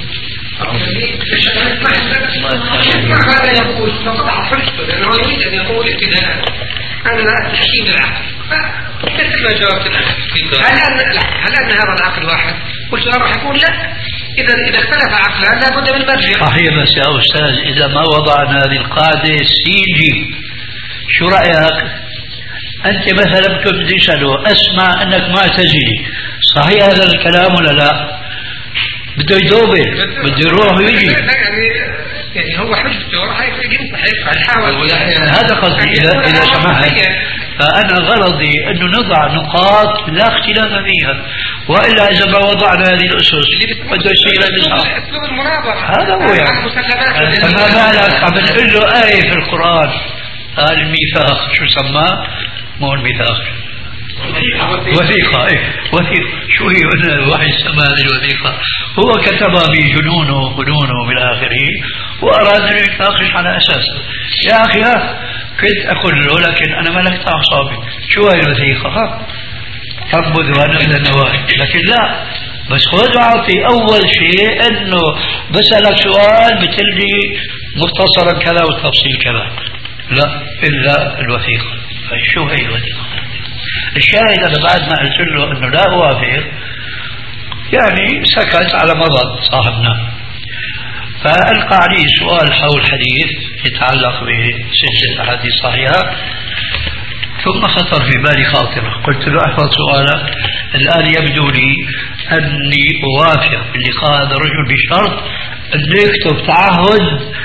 هذا يقول فقطع حجته، لأنه يريد أن يقول ابتداء أن تحكيم العقل. مثل ما جاوبت الآن، هل أن لا هل أن هذا العقل واحد؟ قلت له: راح يقول لا، إذا إذا اختلف عقلان لابد من مرجع. صحيح، بس يا أستاذ إذا ما وضعنا هذه القاعدة سيجي، شو رأيك؟ أنت مثلا كنت تسأله: أسمع أنك معتزلي، صحيح هذا الكلام ولا لا؟ بده يدوبل، بده يروح ويجي. يعني يعني هو حجته راح يحاول. هذا قصدي إذا إذا سمحت. فأنا غرضي أنه نضع نقاط لا اختلاف فيها، وإلا إذا ما وضعنا هذه الأسس بده يصير أسلوب المناظرة. هذا هو يعني. فما بالك عم نقول له آية في القرآن، قال الميثاق، شو سماه؟ مو الميثاق، وثيقة. ايه وثيقة. شو هي الوحي سمى هذه الوثيقة؟ هو كتبها بجنونه وفنونه بالآخره، وأراد أن يتناقش على أساسها. يا أخي كنت أقول له: لكن أنا ملكت أعصابي، شو هي الوثيقة؟ ها تنبذ ونبذ النواهي. لكن لا، بس خذ وأعطي. أول شيء أنه بسألك سؤال بتلي مختصرا كذا والتفصيل كذا، لا إلا الوثيقة. شو هي الوثيقة؟ الشاهد أنا بعد ما قلت له أنه لا أوافق، يعني سكت على مضض صاحبنا، فألقى عليه سؤال حول حديث يتعلق بسلسلة أحاديث صحيحة. ثم خطر في بالي خاطرة، قلت له: احفظ سؤالك، الآن يبدو لي أني أوافق باللقاء هذا الرجل بشرط أن يكتب تعهد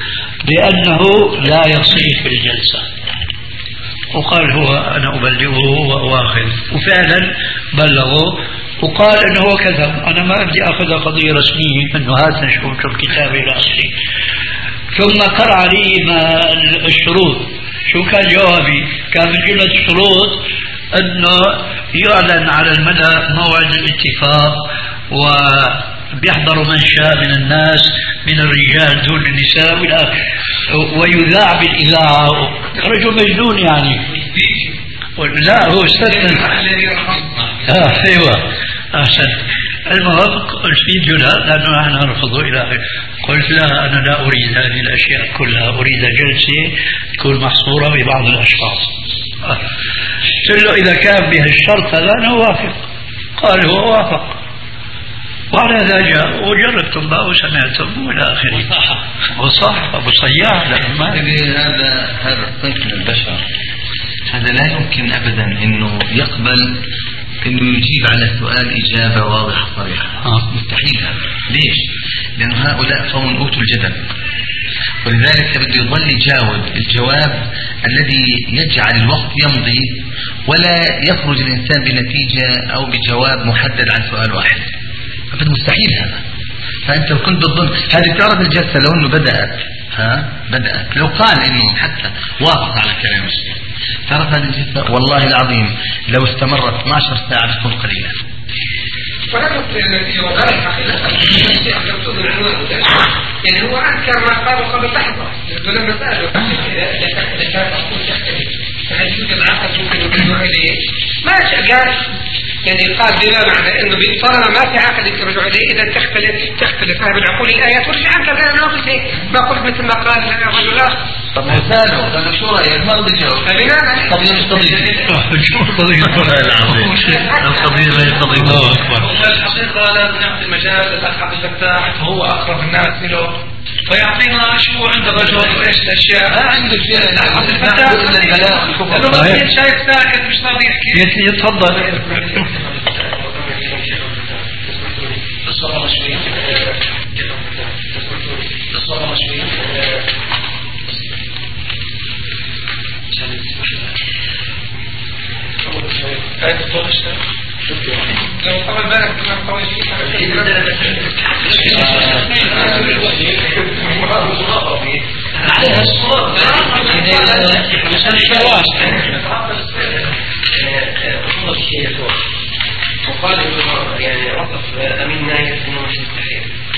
بأنه لا يصيح في الجلسة، وقال هو أنا أبلغه وأواخذ، وفعلا بلغه وقال أنه هو كذب، أنا ما بدي أخذ قضية رسمية أنه هذا نشوف الكتاب إلى آخره. ثم قرأ لي ما الشروط. شو كان جوابي؟ كان من جملة الشروط أنه يعلن على الملأ موعد الاتفاق وبيحضر من شاء من الناس من الرجال دون النساء ويذاع بالإذاعة. رجل مجنون يعني. لا هو استثنى. آه ايوه احسنت. المهم الفيديو لا، لانه نحن نرفضه الى اخره. قلت لا، انا لا اريد هذه الاشياء كلها، اريد جلسه تكون محصوره ببعض الاشخاص. آه. قلت له اذا كان بهالشرط هذا انا اوافق. قال هو وافق، وعلى هذا جاء وجربتم بقى وسمعتم والى اخره. وصح ابو صياح لما هذا هذا الصنف من البشر هذا لا يمكن ابدا انه يقبل انه يجيب على سؤال اجابه واضحه صريحه. آه. مستحيل هذا. ليش؟ لان هؤلاء قوم اوتوا الجدل، ولذلك بده يظل يجاوب الجواب الذي يجعل الوقت يمضي ولا يخرج الانسان بنتيجه او بجواب محدد عن سؤال واحد. ابدا مستحيل هذا. فانت كنت بتظن هذه تعرف الجلسه لو انه بدات ها بدات لو قال انه حتى وافق على كلام الشيخ، تعرف هذه الجلسه والله العظيم لو استمرت اثني عشر ساعه بتكون قليله. يعني هو أنكر ما قالوا قبل لحظة لما سألوا هل يوجد عقد ممكن يرجعوا إليه؟ ما قال يعني قال دلالة على إنه طالما ما في عقد يرجعوا إليه إذا تختلف تختلف فهم العقول الآيات ورجع عنك قال أنا قلت هيك ما قلت مثل ما قال الرجل الآخر. طب ما سألوا قالوا شو رأيك؟ ما رضي يجاوب. قضية مش قضية. شو قضية؟ والله العظيم القضية ما هي قضية. الله أكبر. الحقيقة لازم نعطي المجال للأخ عبد الفتاح فهو أقرب الناس له فيعطينا شو عند الرجل وايش الاشياء. ما عنده شيء عبد الفتاح الا البلاء والكفر. شايف ساكت مش راضي يحكي. يتفضل. الصلاة مشوية. الصلاة مشوية. هاي الصوت اشتغل. لو طول بالك كنا طول فيه عليها الصور عشان الشواش وقال انه يعني وصف امين نايف انه مش مستحيل.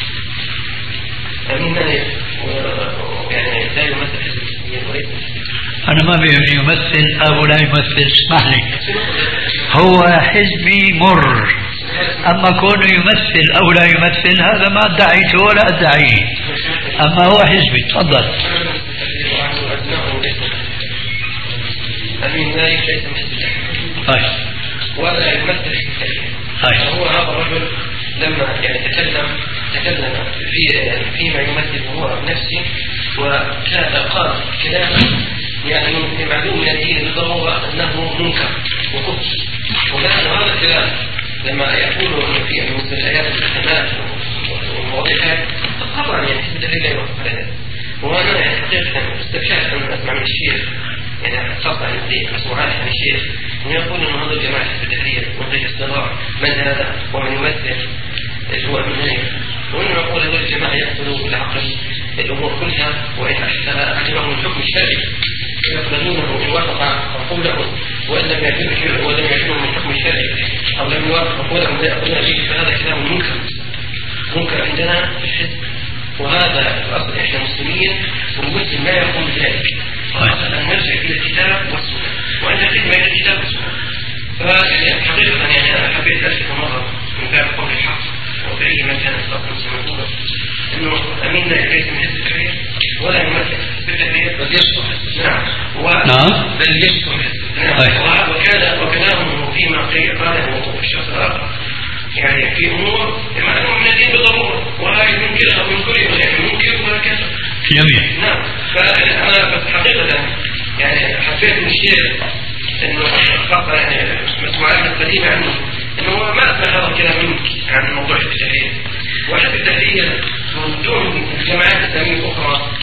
امين نايف يعني لا يمثل حزب المسلمين وليس أنا ما بيهمني يمثل أو لا يمثل، اسمح لي. هو حزبي مر، أما كونه يمثل أو لا يمثل هذا ما ادعيته ولا أدعيه، أما هو حزبي. تفضل. أمين نايف ليس من حزب طيب. ولا يمثل حزب. طيب. هو هذا الرجل لما يعني تكلم تكلم في فيما يمثل هو بنفسه وكان قال كلاما يعني معلوم من الدين بالضروره انه منكر وكفر. وكان هذا الكلام لما يقول في مثل ايات الاحتمال والمواضيع طبعا يعني حسب الدليل لا يوافق عليه. وانا يعني حقيقه استبشرت ان اسمع من الشيخ يعني خاصه عندي مسموعات عن الشيخ انه يقول انه هذا الجماعه حزب التحرير من غير استمرار من هذا ومن يمثل هو من هنا، وانه يقول هذول الجماعه يقتلوا بالعقل الامور كلها وان اعجبهم الحكم الشرعي يقبلونه ان وافق عقولهم وان لم يعجبهم ولم يعجبهم الحكم الشرعي او لم يوافق عقولهم لا يقولون به فهذا كلام منكر منكر عندنا في الحزب. وهذا الاصل احنا مسلمين والمسلم لا يقول ذلك. ان نرجع الى الكتاب والسنه وان نخدم الى الكتاب والسنه. فيعني حقيقه يعني انا حبيت الفت النظر من باب قول الحق وبأي مكان استقم سمعوه انه امين ليس من حزب التحرير ولا يمثل حزب التحرير بل يشكر. نعم. نعم. بل يشكر نعم. وكان وكلامه فيما قاله الشخص الاخر يعني في امور معلومه من الدين بالضروره ولا ينكرها او ينكرها يعني منكر وهكذا. جميل. نعم. فانا بس حقيقه يعني حسيت من الشيخ انه خاصه يعني مسموعات القديمه عنه انه ما اسمع هذا الكلام منك عن موضوع التحرير. وحزب التحرير من دون الجماعات الاسلاميه الاخرى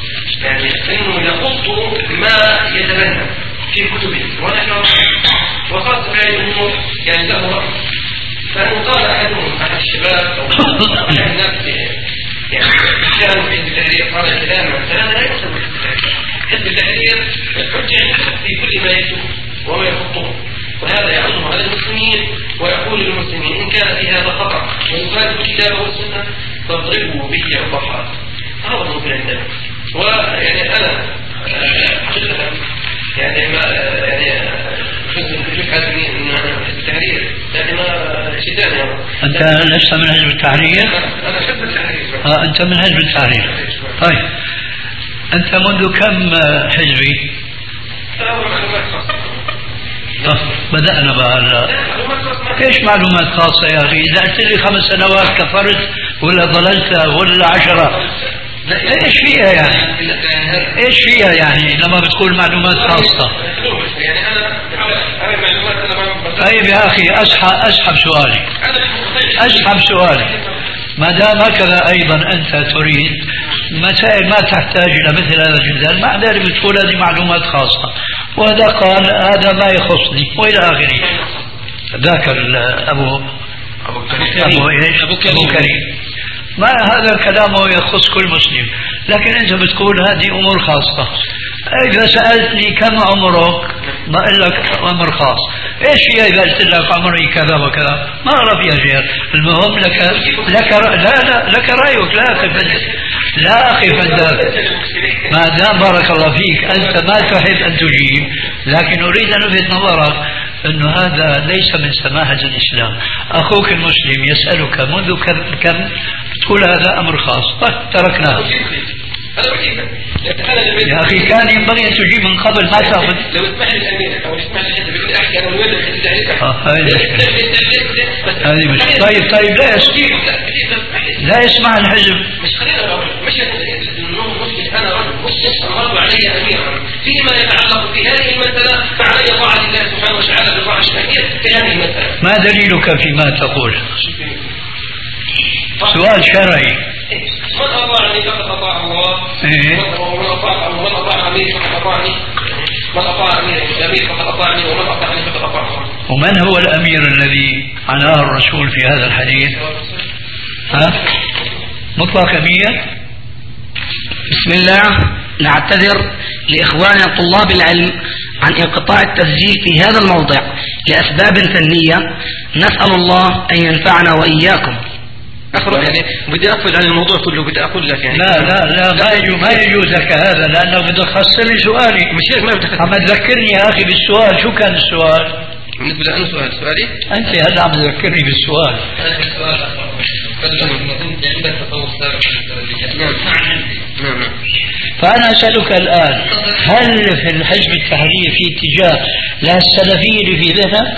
يعني انه يخص ما يتبنى في كتبه ونشر وخاصة في هذه الامور يعني له رأي. فان قال احدهم احد الشباب او احد الناس يعني كانوا في حزب التحرير قال كلاما كلاما لا يحسب حزب التحرير حجة في كل ما يكتب وما يخطه، وهذا يعظم على المسلمين ويقول للمسلمين إن كان في هذا خطأ ويخالف الكتاب والسنة فاضربوا به الضحى. هذا ممكن عندنا. ويعني أنا حقيقة يعني ما يعني كنت حاسبني إن أنا حزب التحرير لكن ما شداني. أنت لست من حزب التحرير؟ أنا حزب التحرير. آه أنت من حزب التحرير. طيب أنت منذ كم حزبي؟ أنا معلومات خاصة. بدأنا بقى. ايش معلومات خاصة يا أخي؟ إذا قلت لي خمس سنوات كفرت ولا ضللت ولا عشرة ايش فيها يعني؟ ايش فيها يعني لما بتقول معلومات خاصة؟ يعني أنا أنا معلومات أنا. طيب يا أخي أسحب أسحب سؤالي. أسحب سؤالي. ما دام هكذا أيضا أنت تريد مسائل ما تحتاج إلى مثل هذا الجدال، مع ذلك بتقول هذه معلومات خاصة وهذا قال هذا ما يخصني وإلى آخره. ذاكر أبو أبو كريم أبو إيش أبو كريم, أبو كريم. ما هذا كلامه يخص كل مسلم، لكن أنت بتقول هذه أمور خاصة. إذا سألتني كم عمرك ما أقول لك أمر خاص. إيش هي إذا قلت لك عمري كذا وكذا ما أعرف يا شيخ. المهم لك لك لا لا لك رأيك. لا أخي لا أخي فداك ما دام بارك الله فيك أنت ما تحب أن تجيب، لكن أريد أن ألفت نظرك أنه هذا ليس من سماحة الإسلام. أخوك المسلم يسألك منذ كم كم تقول هذا أمر خاص. طيب تركناه. يا أخي كان ينبغي أن تجيب من قبل ما تأخذ. لو اسمح لي الأمير أو اسمح لي حتى بدي أحكي أنا الولد في التعريف. هذه مش طيب طيب لا لا يسمع الحزب. مش خلينا مش مسلم أنا رجل مسلم أمر علي أميرا فيما يتعلق في هذه المسألة فعلي طاعة الله سبحانه وتعالى بطاعة الأمير في هذه المسألة. ما دليلك فيما تقول؟ سؤال شرعي. من أطاعني فقد أطاع الله. ومن أطاع ومن أطاع أمير فقد أطاعني. من أطاع أمير الأمير فقد أطاعني ومن أطاعني فقد أطاع الله. ومن هو الأمير الذي عناه الرسول في هذا الحديث؟ ها؟ مطلق أمير؟ بسم الله. نعتذر لإخواننا طلاب العلم عن انقطاع التسجيل في هذا الموضع لأسباب فنية، نسأل الله أن ينفعنا وإياكم. أخرج يعني بدي أقفل عن الموضوع كله. بدي أقول لك يعني لا لا لا ما يجوز ما يجوز لك هذا لأنه بدك تخسر لي سؤالي. مش هيك ما بدك عم تذكرني يا أخي بالسؤال. شو كان السؤال؟ بالنسبة لأنه سؤال سؤالي أنت هلا عم تذكرني بالسؤال. فأنا أسألك الآن هل في الحزب التحرير في اتجاه للسلفية اللي في ذهنك؟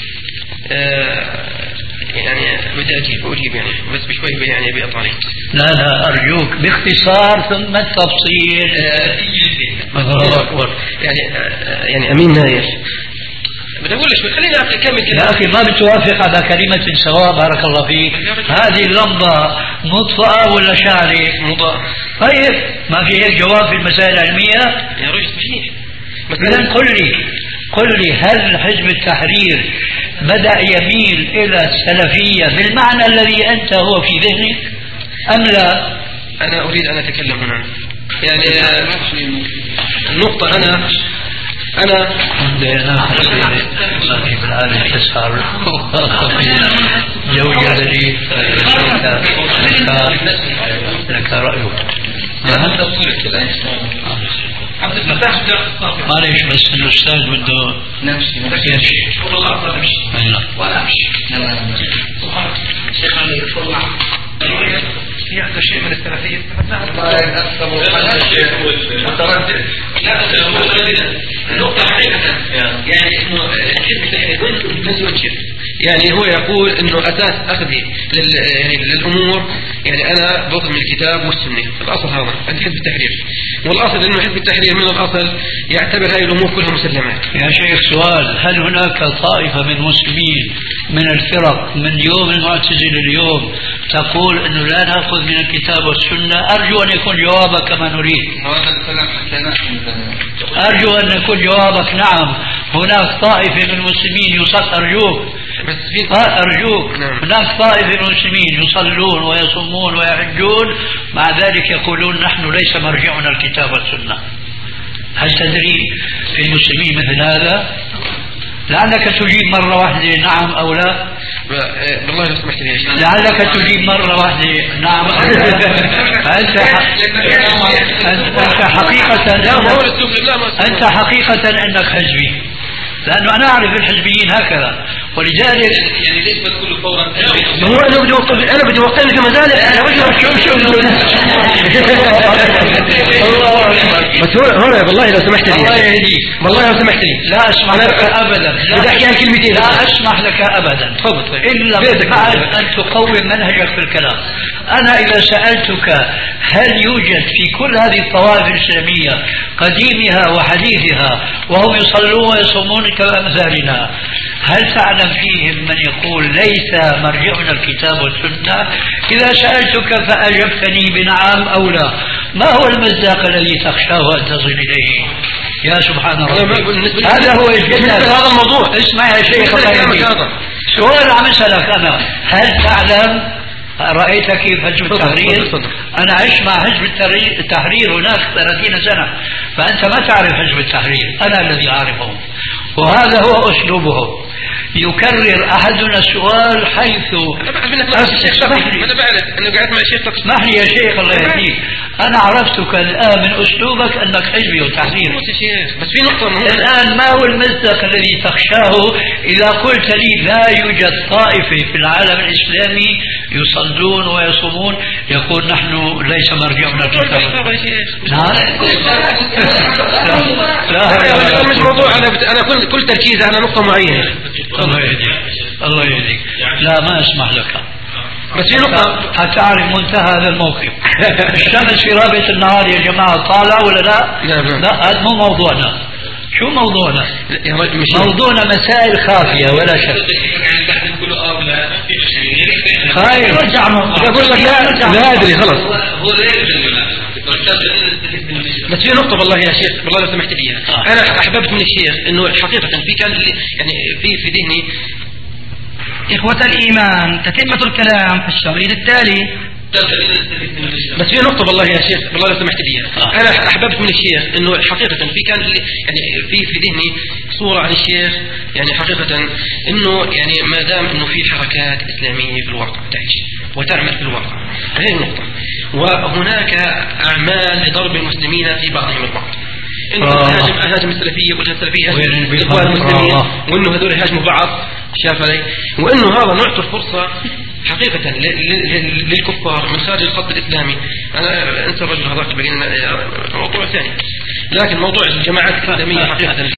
آه يعني بدي أجيب أجيب يعني بس بشوي يعني بأطالي. لا لا أرجوك باختصار ثم التفصيل. الله أكبر. يعني يعني أمين نايف بدي أقول لك خليني أكمل كلام. يا أخي ما بتوافق على كلمة سواء بارك الله فيك. هذه اللمبة مطفأة ولا شعري؟ مضاء. طيب ما في هيك جواب في المسائل العلمية؟ يا رجل صحيح. مثلا قل لي قل لي هل حزب التحرير بدأ يميل إلى السلفية بالمعنى الذي أنت هو في ذهنك أم لا؟ أنا أريد أن أتكلم هنا يعني النقطة أنا أنا بالعالم تسهر جو جلالي لك رأيك. معلش بس الأستاذ بده نمشي يمشي ولا أمشي. شيخ علي يطلع يحدث شيء من السلفية. النقطة حقيقة يعني إنه الحزب التحرير من يوجه يعني هو يقول إنه أساس أخذي لل يعني للأمور يعني أنا باخذ من الكتاب والسنة. الأصل هذا عند حزب التحرير، والأصل إنه حزب التحرير من الأصل يعتبر هذه الأمور كلها مسلمات. يا شيخ سؤال، هل هناك طائفة من مسلمين من الفرق من يوم المعتزلة اليوم تقول أنه لا نأخذ من الكتاب والسنة. أرجو أن يكون جوابك كما نريد. أرجو أن يكون جوابك نعم. هناك طائفة من المسلمين يصل أرجوك أرجوك هناك طائفة من المسلمين يصلون ويصومون ويحجون، مع ذلك يقولون نحن ليس مرجعنا الكتاب والسنة. هل تدري في المسلمين مثل هذا؟ لعلك تجيب مرة واحدة نعم أو لا. والله لو سمحت لي لعلك تجيب مرة واحدة نعم أو لا. أنت أنت حقيقة أنت حقيقة أنك حزبي، لأنه أنا أعرف الحزبيين هكذا، ولذلك يعني ليش بتقول فورا؟ هو أنا بدي أوقف أنا بدي أوقف في مزالك أنا وجهه شوف شوف بس هو هو والله لو سمحت لي الله يهديك والله لو سمحت لي لا أسمح لك أبدا. بدي أحكي هالكلمتين لا أسمح لك أبدا إلا بعد أن تقوم منهجك في الكلام. أنا إذا سألتك هل يوجد في كل هذه الطوائف الإسلامية قديمها وحديثها وهم يصلون ويصومون كأمثالنا، هل تعلم فيهم من يقول ليس مرجعنا الكتاب والسنة؟ إذا سألتك فأجبتني بنعم أو لا، ما هو المصداق الذي تخشاه أن تصل إليه؟ يا سبحان الله، هذا هو الجنة. هذا الموضوع. اسمع يا شيخ الله يهديك، سؤال عم أسألك أنا، هل تعلم رأيت كيف حزب التحرير؟ أنا عشت مع حزب التحرير هناك ثلاثين سنة، فأنت ما تعرف حزب التحرير، أنا الذي أعرفه، وهذا هو أسلوبه. يكرر أحدنا السؤال حيث أنا بعرف أنه قاعد مع شيخ. اسمح لي يا شيخ الله يهديك، أنا عرفتك الآن من أسلوبك أنك حزبي وتحرير. بس في نقطة مهمة الآن، ما هو المصداق الذي تخشاه إذا قلت لي لا يوجد طائفة في العالم الإسلامي يصلون ويصومون يقول نحن ليس مرجعنا الكتاب؟ نعم لا مش موضوع. أنا أنا كل كل تركيز على نقطة معينة. الله يهديك الله يهديك. لا ما أسمح لك. بس في نقطة حتى أعرف منتهى هذا الموقف. الشمس في رابعة النهار يا جماعة طالع ولا لا؟ لا هذا مو موضوعنا. شو موضوعنا؟ موضوعنا مسائل خافية ولا شك. خير رجع أقول لك لا لا أدري خلص. هو لا يوجد. بس في نقطة والله يا شيخ والله لو سمحت لي آه. أنا أحببت من الشيخ إنه حقيقة في كان يعني في في ذهني إخوة الإيمان تتمة الكلام في الشريط التالي. بس في نقطة والله يا شيخ والله لو سمحت لي آه. أنا أحببت من الشيخ إنه حقيقة في كان يعني في في ذهني صورة عن الشيخ، يعني حقيقة إنه يعني ما دام إنه في حركات إسلامية في الواقع تعيش وتعمل في الواقع، هذه النقطة. وهناك أعمال لضرب المسلمين في بعضهم البعض، إنه هاجم هاجم السلفية ولا السلفية هاجم الإخوان المسلمين، وإنه هذول هاجموا بعض، شاف علي، وإنه هذا نعطي فرصة حقيقة للكفار من خارج الخط الإسلامي. أنا أنسى الرجل هذاك بقينا موضوع ثاني، لكن موضوع الجماعات الإسلامية حقيقة